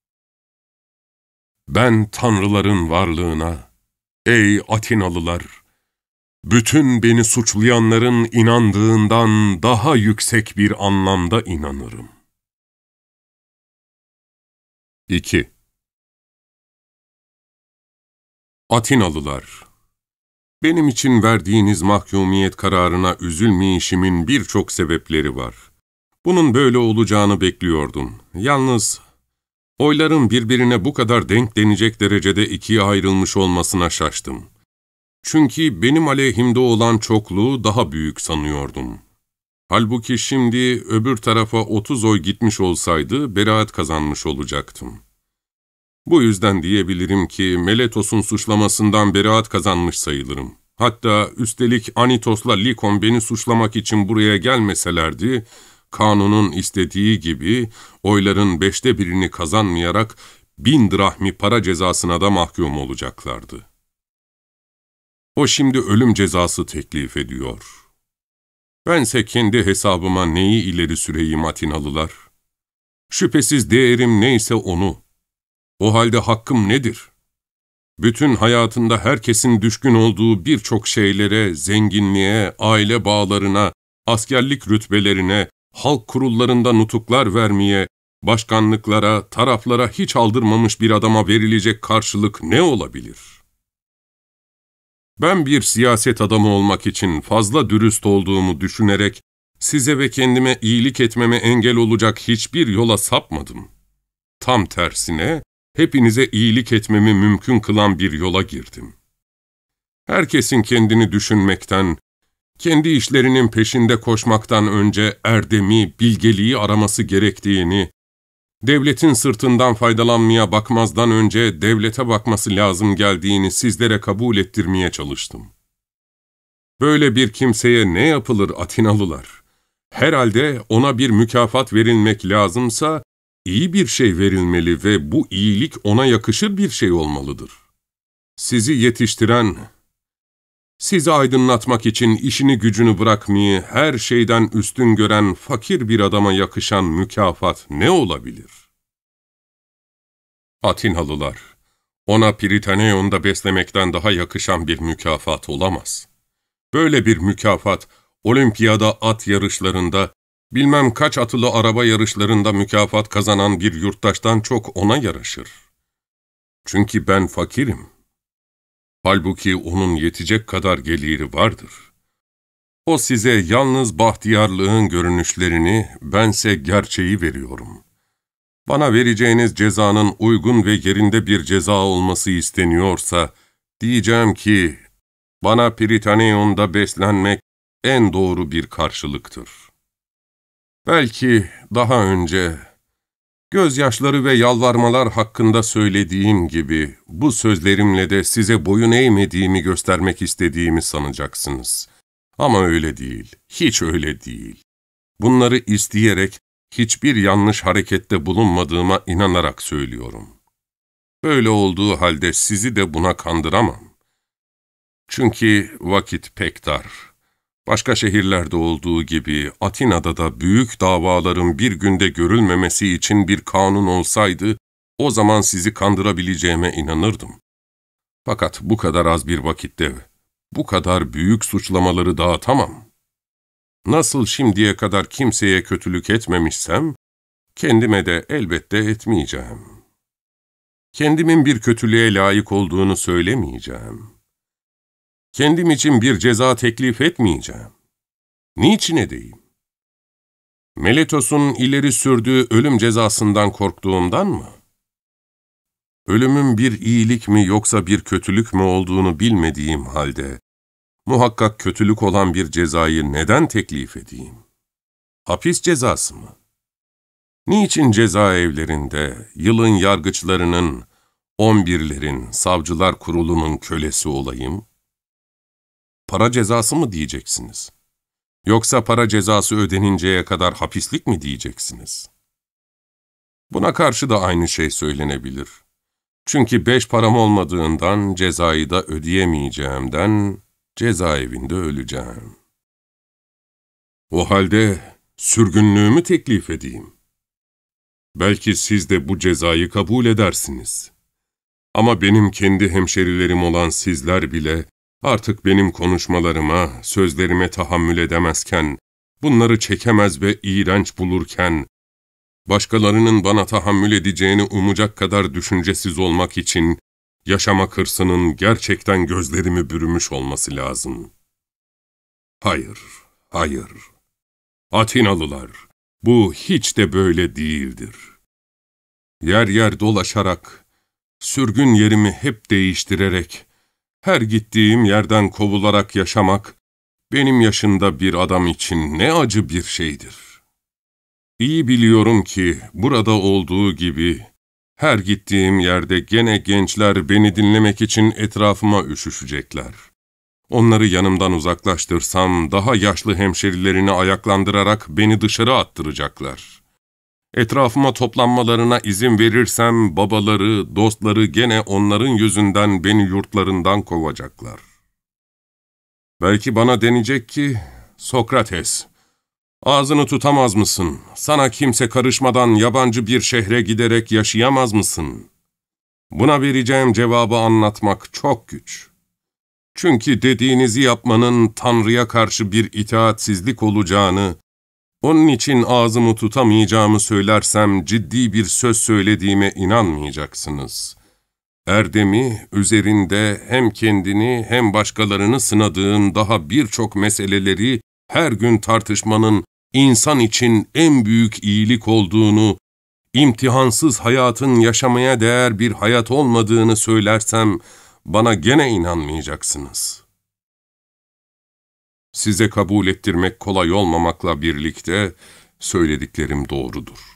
Ben tanrıların varlığına, ey Atinalılar, bütün beni suçlayanların inandığından daha yüksek bir anlamda inanırım. İki. Atinalılar, benim için verdiğiniz mahkumiyet kararına üzülmeyişimin birçok sebepleri var. Bunun böyle olacağını bekliyordum. Yalnız oyların birbirine bu kadar denk denecek derecede ikiye ayrılmış olmasına şaştım. Çünkü benim aleyhimde olan çokluğu daha büyük sanıyordum. Halbuki şimdi öbür tarafa otuz oy gitmiş olsaydı beraat kazanmış olacaktım. Bu yüzden diyebilirim ki Meletos'un suçlamasından beraat kazanmış sayılırım. Hatta üstelik Anitos'la Likon beni suçlamak için buraya gelmeselerdi, kanunun istediği gibi oyların beşte birini kazanmayarak bin drahmi para cezasına da mahkum olacaklardı. O şimdi ölüm cezası teklif ediyor. Bense kendi hesabıma neyi ileri süreyim Atinalılar? Şüphesiz değerim neyse onu. O halde hakkım nedir? Bütün hayatında herkesin düşkün olduğu birçok şeylere, zenginliğe, aile bağlarına, askerlik rütbelerine, halk kurullarında nutuklar vermeye, başkanlıklara, taraflara hiç aldırmamış bir adama verilecek karşılık ne olabilir? Ben bir siyaset adamı olmak için fazla dürüst olduğumu düşünerek, size ve kendime iyilik etmeme engel olacak hiçbir yola sapmadım. Tam tersine, hepinize iyilik etmemi mümkün kılan bir yola girdim. Herkesin kendini düşünmekten, kendi işlerinin peşinde koşmaktan önce erdemi, bilgeliği araması gerektiğini, devletin sırtından faydalanmaya bakmazdan önce devlete bakması lazım geldiğini sizlere kabul ettirmeye çalıştım. Böyle bir kimseye ne yapılır Atinalılar? Herhalde ona bir mükafat verilmek lazımsa, iyi bir şey verilmeli ve bu iyilik ona yakışır bir şey olmalıdır. Sizi yetiştiren, sizi aydınlatmak için işini gücünü bırakmayı her şeyden üstün gören fakir bir adama yakışan mükafat ne olabilir? Atinalılar, ona Prytaneion'da beslemekten daha yakışan bir mükafat olamaz. Böyle bir mükafat, olimpiyada at yarışlarında, bilmem kaç atılı araba yarışlarında mükafat kazanan bir yurttaştan çok ona yaraşır. Çünkü ben fakirim. Halbuki onun yetecek kadar geliri vardır. O size yalnız bahtiyarlığın görünüşlerini, bense gerçeği veriyorum. Bana vereceğiniz cezanın uygun ve yerinde bir ceza olması isteniyorsa, diyeceğim ki, bana Prytaneion'da beslenmek en doğru bir karşılıktır. Belki daha önce, gözyaşları ve yalvarmalar hakkında söylediğim gibi, bu sözlerimle de size boyun eğmediğimi göstermek istediğimi sanacaksınız. Ama öyle değil, hiç öyle değil. Bunları isteyerek, hiçbir yanlış harekette bulunmadığıma inanarak söylüyorum. Böyle olduğu halde sizi de buna kandıramam. Çünkü vakit pek dar. Başka şehirlerde olduğu gibi Atina'da da büyük davaların bir günde görülmemesi için bir kanun olsaydı, o zaman sizi kandırabileceğime inanırdım. Fakat bu kadar az bir vakitte, bu kadar büyük suçlamaları dağıtamam. Nasıl şimdiye kadar kimseye kötülük etmemişsem, kendime de elbette etmeyeceğim. Kendimin bir kötülüğe layık olduğunu söylemeyeceğim. Kendim için bir ceza teklif etmeyeceğim. Niçin edeyim? Meletos'un ileri sürdüğü ölüm cezasından korktuğumdan mı? Ölümün bir iyilik mi yoksa bir kötülük mü olduğunu bilmediğim halde, muhakkak kötülük olan bir cezayı neden teklif edeyim? Hapis cezası mı? Niçin cezaevlerinde, yılın yargıçlarının, on birlerin, savcılar kurulunun kölesi olayım? Para cezası mı diyeceksiniz? Yoksa para cezası ödeninceye kadar hapislik mi diyeceksiniz? Buna karşı da aynı şey söylenebilir. Çünkü beş param olmadığından, cezayı da ödeyemeyeceğimden, cezaevinde öleceğim. O halde sürgünlüğümü teklif edeyim. Belki siz de bu cezayı kabul edersiniz. Ama benim kendi hemşerilerim olan sizler bile, artık benim konuşmalarıma, sözlerime tahammül edemezken, bunları çekemez ve iğrenç bulurken, başkalarının bana tahammül edeceğini umacak kadar düşüncesiz olmak için, yaşamak hırsının gerçekten gözlerimi bürümüş olması lazım. Hayır, hayır. Atinalılar, bu hiç de böyle değildir. Yer yer dolaşarak, sürgün yerimi hep değiştirerek, her gittiğim yerden kovularak yaşamak, benim yaşında bir adam için ne acı bir şeydir. İyi biliyorum ki burada olduğu gibi, her gittiğim yerde gene gençler beni dinlemek için etrafıma üşüşecekler. Onları yanımdan uzaklaştırsam, daha yaşlı hemşerilerini ayaklandırarak beni dışarı attıracaklar. Etrafıma toplanmalarına izin verirsem, babaları, dostları gene onların yüzünden beni yurtlarından kovacaklar. Belki bana denecek ki, Sokrates, ağzını tutamaz mısın? Sana kimse karışmadan yabancı bir şehre giderek yaşayamaz mısın? Buna vereceğim cevabı anlatmak çok güç. Çünkü dediğinizi yapmanın Tanrı'ya karşı bir itaatsizlik olacağını, onun için ağzımı tutamayacağımı söylersem ciddi bir söz söylediğime inanmayacaksınız. Erdemi, üzerinde hem kendini hem başkalarını sınadığın daha birçok meseleleri her gün tartışmanın insan için en büyük iyilik olduğunu, imtihansız hayatın yaşamaya değer bir hayat olmadığını söylersem bana gene inanmayacaksınız. Size kabul ettirmek kolay olmamakla birlikte söylediklerim doğrudur.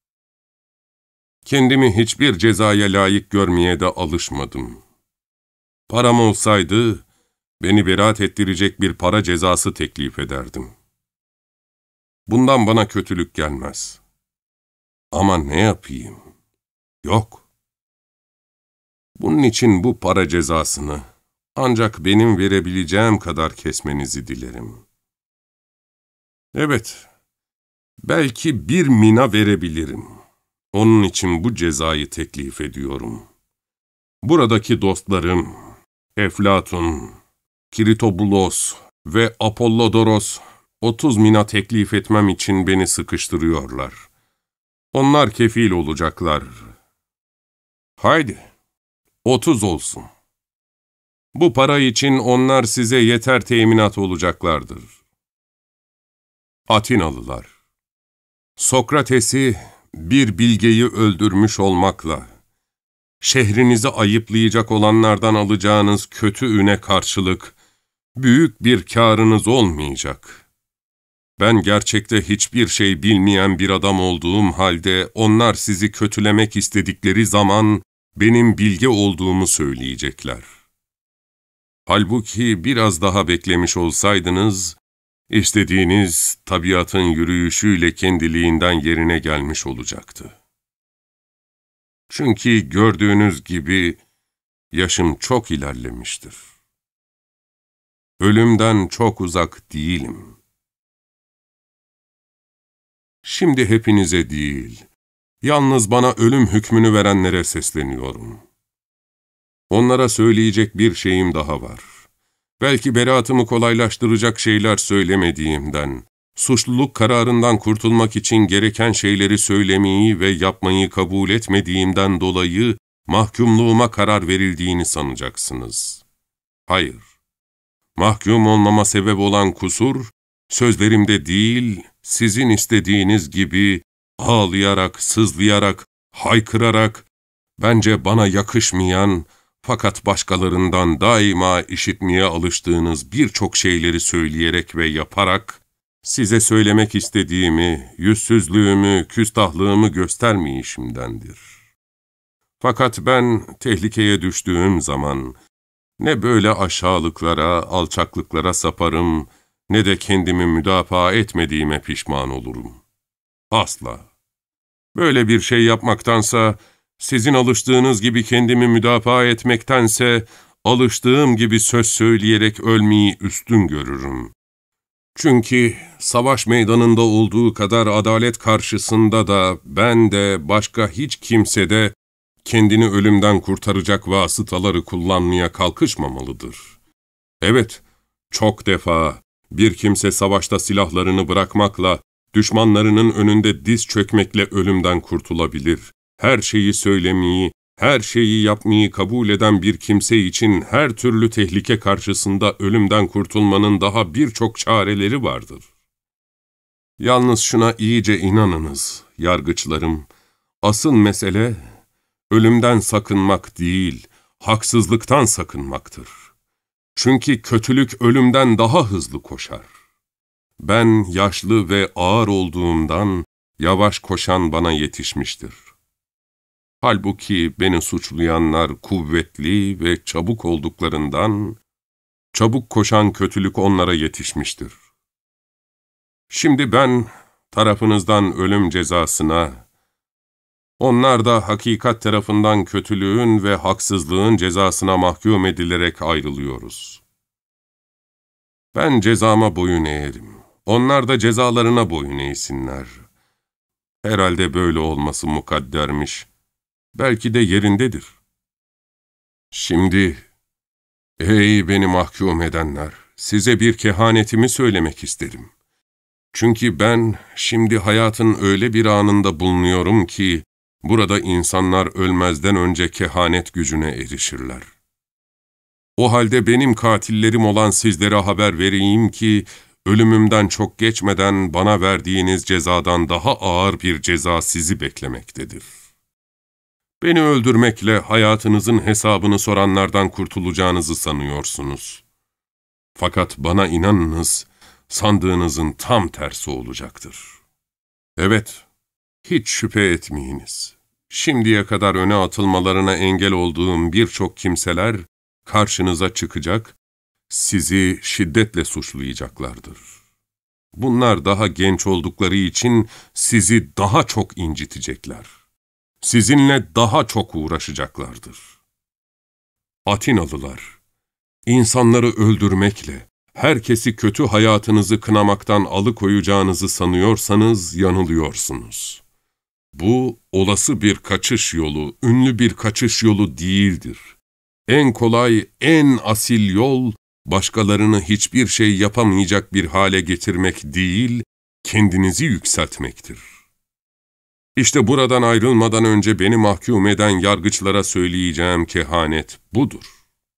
Kendimi hiçbir cezaya layık görmeye de alışmadım. Param olsaydı, beni beraat ettirecek bir para cezası teklif ederdim. Bundan bana kötülük gelmez. Ama ne yapayım? Yok. Bunun için bu para cezasını ancak benim verebileceğim kadar kesmenizi dilerim. Evet, belki bir mina verebilirim. Onun için bu cezayı teklif ediyorum. Buradaki dostlarım, Eflatun, Kiritobulos ve Apollodoros, otuz mina teklif etmem için beni sıkıştırıyorlar. Onlar kefil olacaklar. Haydi, otuz olsun. Bu para için onlar size yeter teminat olacaklardır. Atinalılar, Sokrates'i bir bilgeyi öldürmüş olmakla, şehrinizi ayıplayacak olanlardan alacağınız kötü üne karşılık, büyük bir kârınız olmayacak. Ben gerçekte hiçbir şey bilmeyen bir adam olduğum halde, onlar sizi kötülemek istedikleri zaman, benim bilge olduğumu söyleyecekler. Halbuki biraz daha beklemiş olsaydınız, istediğiniz tabiatın yürüyüşüyle kendiliğinden yerine gelmiş olacaktı. Çünkü gördüğünüz gibi yaşım çok ilerlemiştir. Ölümden çok uzak değilim. Şimdi hepinize değil, yalnız bana ölüm hükmünü verenlere sesleniyorum. Onlara söyleyecek bir şeyim daha var. Belki beraatımı kolaylaştıracak şeyler söylemediğimden, suçluluk kararından kurtulmak için gereken şeyleri söylemeyi ve yapmayı kabul etmediğimden dolayı mahkumluğuma karar verildiğini sanacaksınız. Hayır, mahkum olmama sebep olan kusur, sözlerimde değil, sizin istediğiniz gibi ağlayarak, sızlayarak, haykırarak, bence bana yakışmayan, fakat başkalarından daima işitmeye alıştığınız birçok şeyleri söyleyerek ve yaparak, size söylemek istediğimi, yüzsüzlüğümü, küstahlığımı göstermeyişimdendir. Fakat ben tehlikeye düştüğüm zaman, ne böyle aşağılıklara, alçaklıklara saparım, ne de kendimi müdafaa etmediğime pişman olurum. Asla. Böyle bir şey yapmaktansa, sizin alıştığınız gibi kendimi müdafaa etmektense, alıştığım gibi söz söyleyerek ölmeyi üstün görürüm. Çünkü savaş meydanında olduğu kadar adalet karşısında da ben de başka hiç kimse de kendini ölümden kurtaracak vasıtaları kullanmaya kalkışmamalıdır. Evet, çok defa bir kimse savaşta silahlarını bırakmakla, düşmanlarının önünde diz çökmekle ölümden kurtulabilir. Her şeyi söylemeyi, her şeyi yapmayı kabul eden bir kimse için her türlü tehlike karşısında ölümden kurtulmanın daha birçok çareleri vardır. Yalnız şuna iyice inanınız, yargıçlarım, asıl mesele ölümden sakınmak değil, haksızlıktan sakınmaktır. Çünkü kötülük ölümden daha hızlı koşar. Ben yaşlı ve ağır olduğumdan yavaş koşan bana yetişmiştir. Halbuki beni suçlayanlar kuvvetli ve çabuk olduklarından, çabuk koşan kötülük onlara yetişmiştir. Şimdi ben tarafınızdan ölüm cezasına, onlar da hakikat tarafından kötülüğün ve haksızlığın cezasına mahkum edilerek ayrılıyoruz. Ben cezama boyun eğerim. Onlar da cezalarına boyun eğsinler. Herhalde böyle olması mukaddermiş. Belki de yerindedir. Şimdi, ey beni mahkum edenler, size bir kehanetimi söylemek isterim. Çünkü ben şimdi hayatın öyle bir anında bulunuyorum ki, burada insanlar ölmezden önce kehanet gücüne erişirler. O halde benim katillerim olan sizlere haber vereyim ki, ölümümden çok geçmeden bana verdiğiniz cezadan daha ağır bir ceza sizi beklemektedir. Beni öldürmekle hayatınızın hesabını soranlardan kurtulacağınızı sanıyorsunuz. Fakat bana inanınız, sandığınızın tam tersi olacaktır. Evet, hiç şüphe etmeyiniz. Şimdiye kadar öne atılmalarına engel olduğum birçok kimseler karşınıza çıkacak, sizi şiddetle suçlayacaklardır. Bunlar daha genç oldukları için sizi daha çok incitecekler. Sizinle daha çok uğraşacaklardır. Atinalılar, insanları öldürmekle, herkesi kötü hayatınızı kınamaktan alıkoyacağınızı sanıyorsanız yanılıyorsunuz. Bu, olası bir kaçış yolu, ünlü bir kaçış yolu değildir. En kolay, en asil yol, başkalarını hiçbir şey yapamayacak bir hale getirmek değil, kendinizi yükseltmektir. İşte buradan ayrılmadan önce beni mahkum eden yargıçlara söyleyeceğim kehanet budur.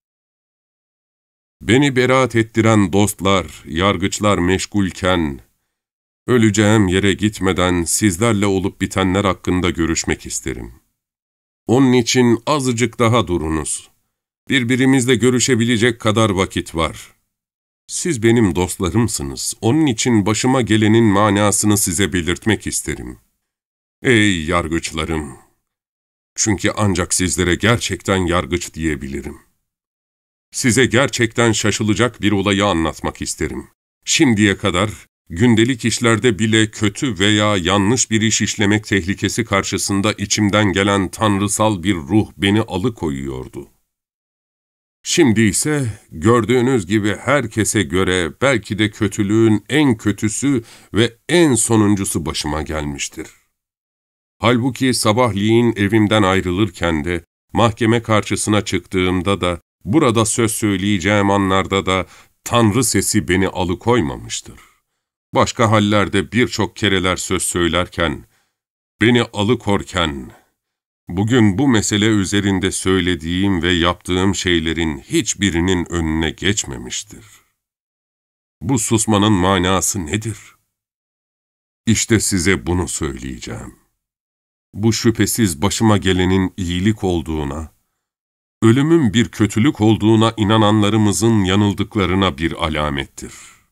Beni beraat ettiren dostlar, yargıçlar meşgulken, öleceğim yere gitmeden sizlerle olup bitenler hakkında görüşmek isterim. Onun için azıcık daha durunuz. Birbirimizle görüşebilecek kadar vakit var. Siz benim dostlarımsınız. Onun için başıma gelenin manasını size belirtmek isterim. Ey yargıçlarım! Çünkü ancak sizlere gerçekten yargıç diyebilirim. Size gerçekten şaşılacak bir olayı anlatmak isterim. Şimdiye kadar gündelik işlerde bile kötü veya yanlış bir iş işlemek tehlikesi karşısında içimden gelen tanrısal bir ruh beni alıkoyuyordu. Şimdi ise gördüğünüz gibi herkese göre belki de kötülüğün en kötüsü ve en sonuncusu başıma gelmiştir. Halbuki sabahleyin evimden ayrılırken de, mahkeme karşısına çıktığımda da, burada söz söyleyeceğim anlarda da Tanrı sesi beni alıkoymamıştır. Başka hallerde birçok kereler söz söylerken, beni alıkorken, bugün bu mesele üzerinde söylediğim ve yaptığım şeylerin hiçbirinin önüne geçmemiştir. Bu susmanın manası nedir? İşte size bunu söyleyeceğim. Bu şüphesiz başıma gelenin iyilik olduğuna, ölümün bir kötülük olduğuna inananlarımızın yanıldıklarına bir alamettir.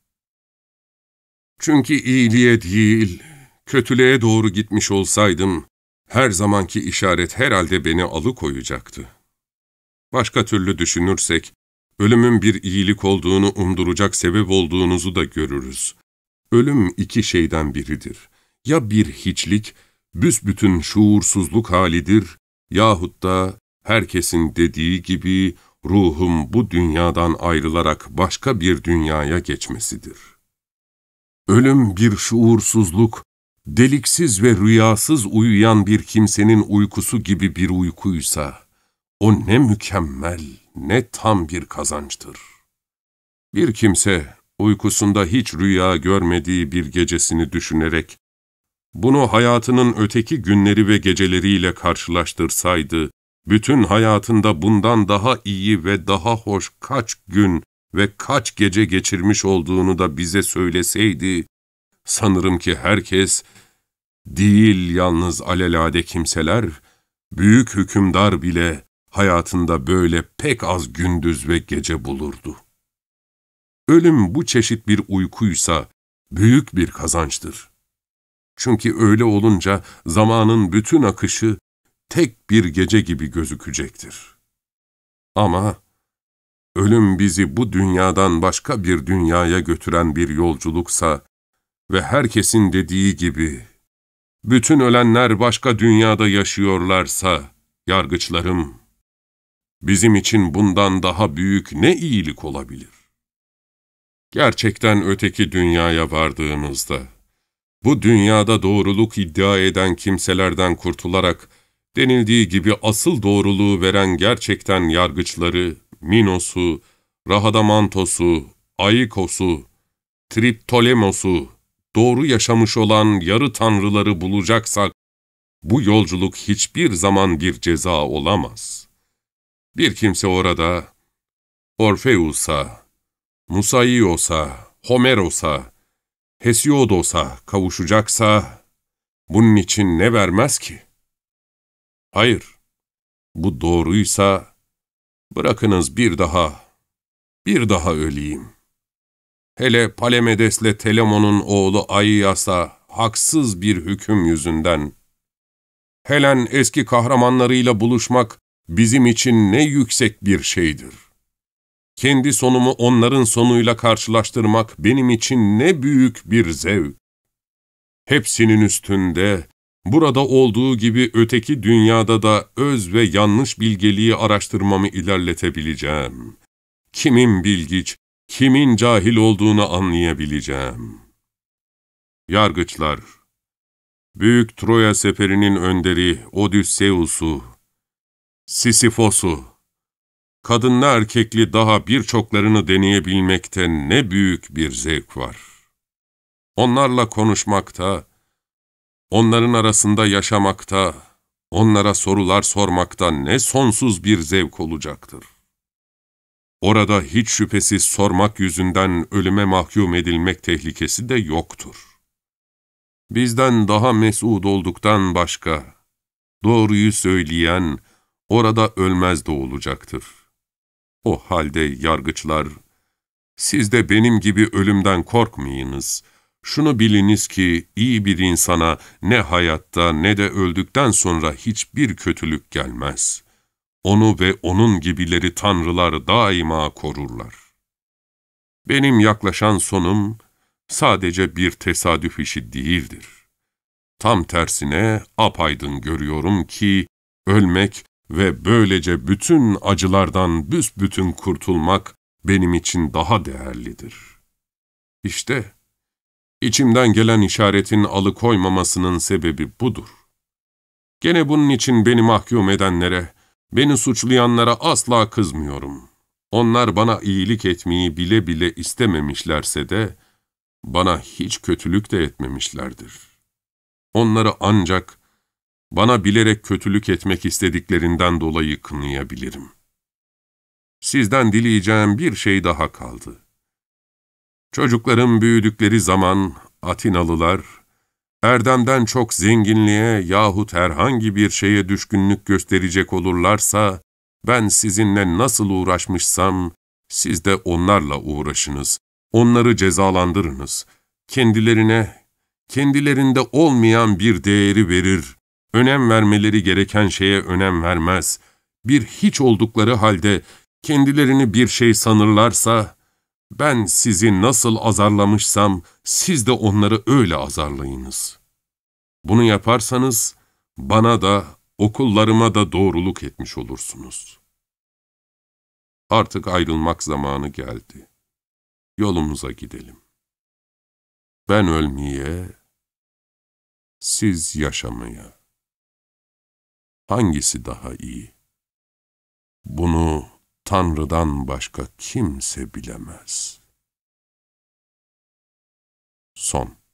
Çünkü iyiliğe değil, kötülüğe doğru gitmiş olsaydım, her zamanki işaret herhalde beni alıkoyacaktı. Başka türlü düşünürsek, ölümün bir iyilik olduğunu umduracak sebep olduğunuzu da görürüz. Ölüm iki şeyden biridir. Ya bir hiçlik, büsbütün şuursuzluk halidir, yahut da herkesin dediği gibi ruhum bu dünyadan ayrılarak başka bir dünyaya geçmesidir. Ölüm bir şuursuzluk, deliksiz ve rüyasız uyuyan bir kimsenin uykusu gibi bir uykuysa, o ne mükemmel, ne tam bir kazançtır. Bir kimse, uykusunda hiç rüya görmediği bir gecesini düşünerek, bunu hayatının öteki günleri ve geceleriyle karşılaştırsaydı, bütün hayatında bundan daha iyi ve daha hoş kaç gün ve kaç gece geçirmiş olduğunu da bize söyleseydi, sanırım ki herkes, değil yalnız alelade kimseler, büyük hükümdar bile hayatında böyle pek az gündüz ve gece bulurdu. Ölüm bu çeşit bir uykuysa büyük bir kazançtır. Çünkü öyle olunca zamanın bütün akışı tek bir gece gibi gözükecektir. Ama ölüm bizi bu dünyadan başka bir dünyaya götüren bir yolculuksa ve herkesin dediği gibi, bütün ölenler başka dünyada yaşıyorlarsa, yargıçlarım, bizim için bundan daha büyük ne iyilik olabilir? Gerçekten öteki dünyaya vardığınızda, bu dünyada doğruluk iddia eden kimselerden kurtularak, denildiği gibi asıl doğruluğu veren gerçekten yargıçları, Minos'u, Rahadamantos'u, Aikos'u, Triptolemos'u, doğru yaşamış olan yarı tanrıları bulacaksak, bu yolculuk hiçbir zaman bir ceza olamaz. Bir kimse orada, Orfeus'a, Musaios'a, Homeros'a, Hesiodos'a kavuşacaksa, bunun için ne vermez ki? Hayır, bu doğruysa, bırakınız bir daha, bir daha öleyim. Hele Palemedes'le Telemon'un oğlu Aias'a haksız bir hüküm yüzünden. Helen eski kahramanlarıyla buluşmak bizim için ne yüksek bir şeydir. Kendi sonumu onların sonuyla karşılaştırmak benim için ne büyük bir zevk. Hepsinin üstünde, burada olduğu gibi öteki dünyada da öz ve yanlış bilgeliği araştırmamı ilerletebileceğim. Kimin bilgiç, kimin cahil olduğunu anlayabileceğim. Yargıçlar, Büyük Troya seferinin önderi Odysseus'u, Sisifos'u, kadınlı erkekli daha birçoklarını deneyebilmekte ne büyük bir zevk var. Onlarla konuşmakta, onların arasında yaşamakta, onlara sorular sormakta ne sonsuz bir zevk olacaktır. Orada hiç şüphesiz sormak yüzünden ölüme mahkum edilmek tehlikesi de yoktur. Bizden daha mes'ud olduktan başka, doğruyu söyleyen orada ölmez de olacaktır. O halde yargıçlar, siz de benim gibi ölümden korkmayınız. Şunu biliniz ki iyi bir insana ne hayatta ne de öldükten sonra hiçbir kötülük gelmez. Onu ve onun gibileri tanrılar daima korurlar. Benim yaklaşan sonum sadece bir tesadüf işi değildir. Tam tersine apaydın görüyorum ki ölmek ve böylece bütün acılardan büsbütün kurtulmak benim için daha değerlidir. İşte içimden gelen işaretin alıkoymamasının sebebi budur. Gene bunun için beni mahkum edenlere, beni suçlayanlara asla kızmıyorum. Onlar bana iyilik etmeyi bile bile istememişlerse de, bana hiç kötülük de etmemişlerdir. Onları ancak bana bilerek kötülük etmek istediklerinden dolayı kınayabilirim. Sizden dileyeceğim bir şey daha kaldı. Çocuklarım büyüdükleri zaman Atinalılar, erdemden çok zenginliğe yahut herhangi bir şeye düşkünlük gösterecek olurlarsa, ben sizinle nasıl uğraşmışsam, siz de onlarla uğraşınız, onları cezalandırınız, kendilerine, kendilerinde olmayan bir değeri verir, önem vermeleri gereken şeye önem vermez, bir hiç oldukları halde kendilerini bir şey sanırlarsa, ben sizi nasıl azarlamışsam, siz de onları öyle azarlayınız. Bunu yaparsanız, bana da, okullarıma da doğruluk etmiş olursunuz. Artık ayrılmak zamanı geldi. Yolumuza gidelim. Ben ölmeye, siz yaşamaya. Hangisi daha iyi? Bunu Tanrı'dan başka kimse bilemez. Son.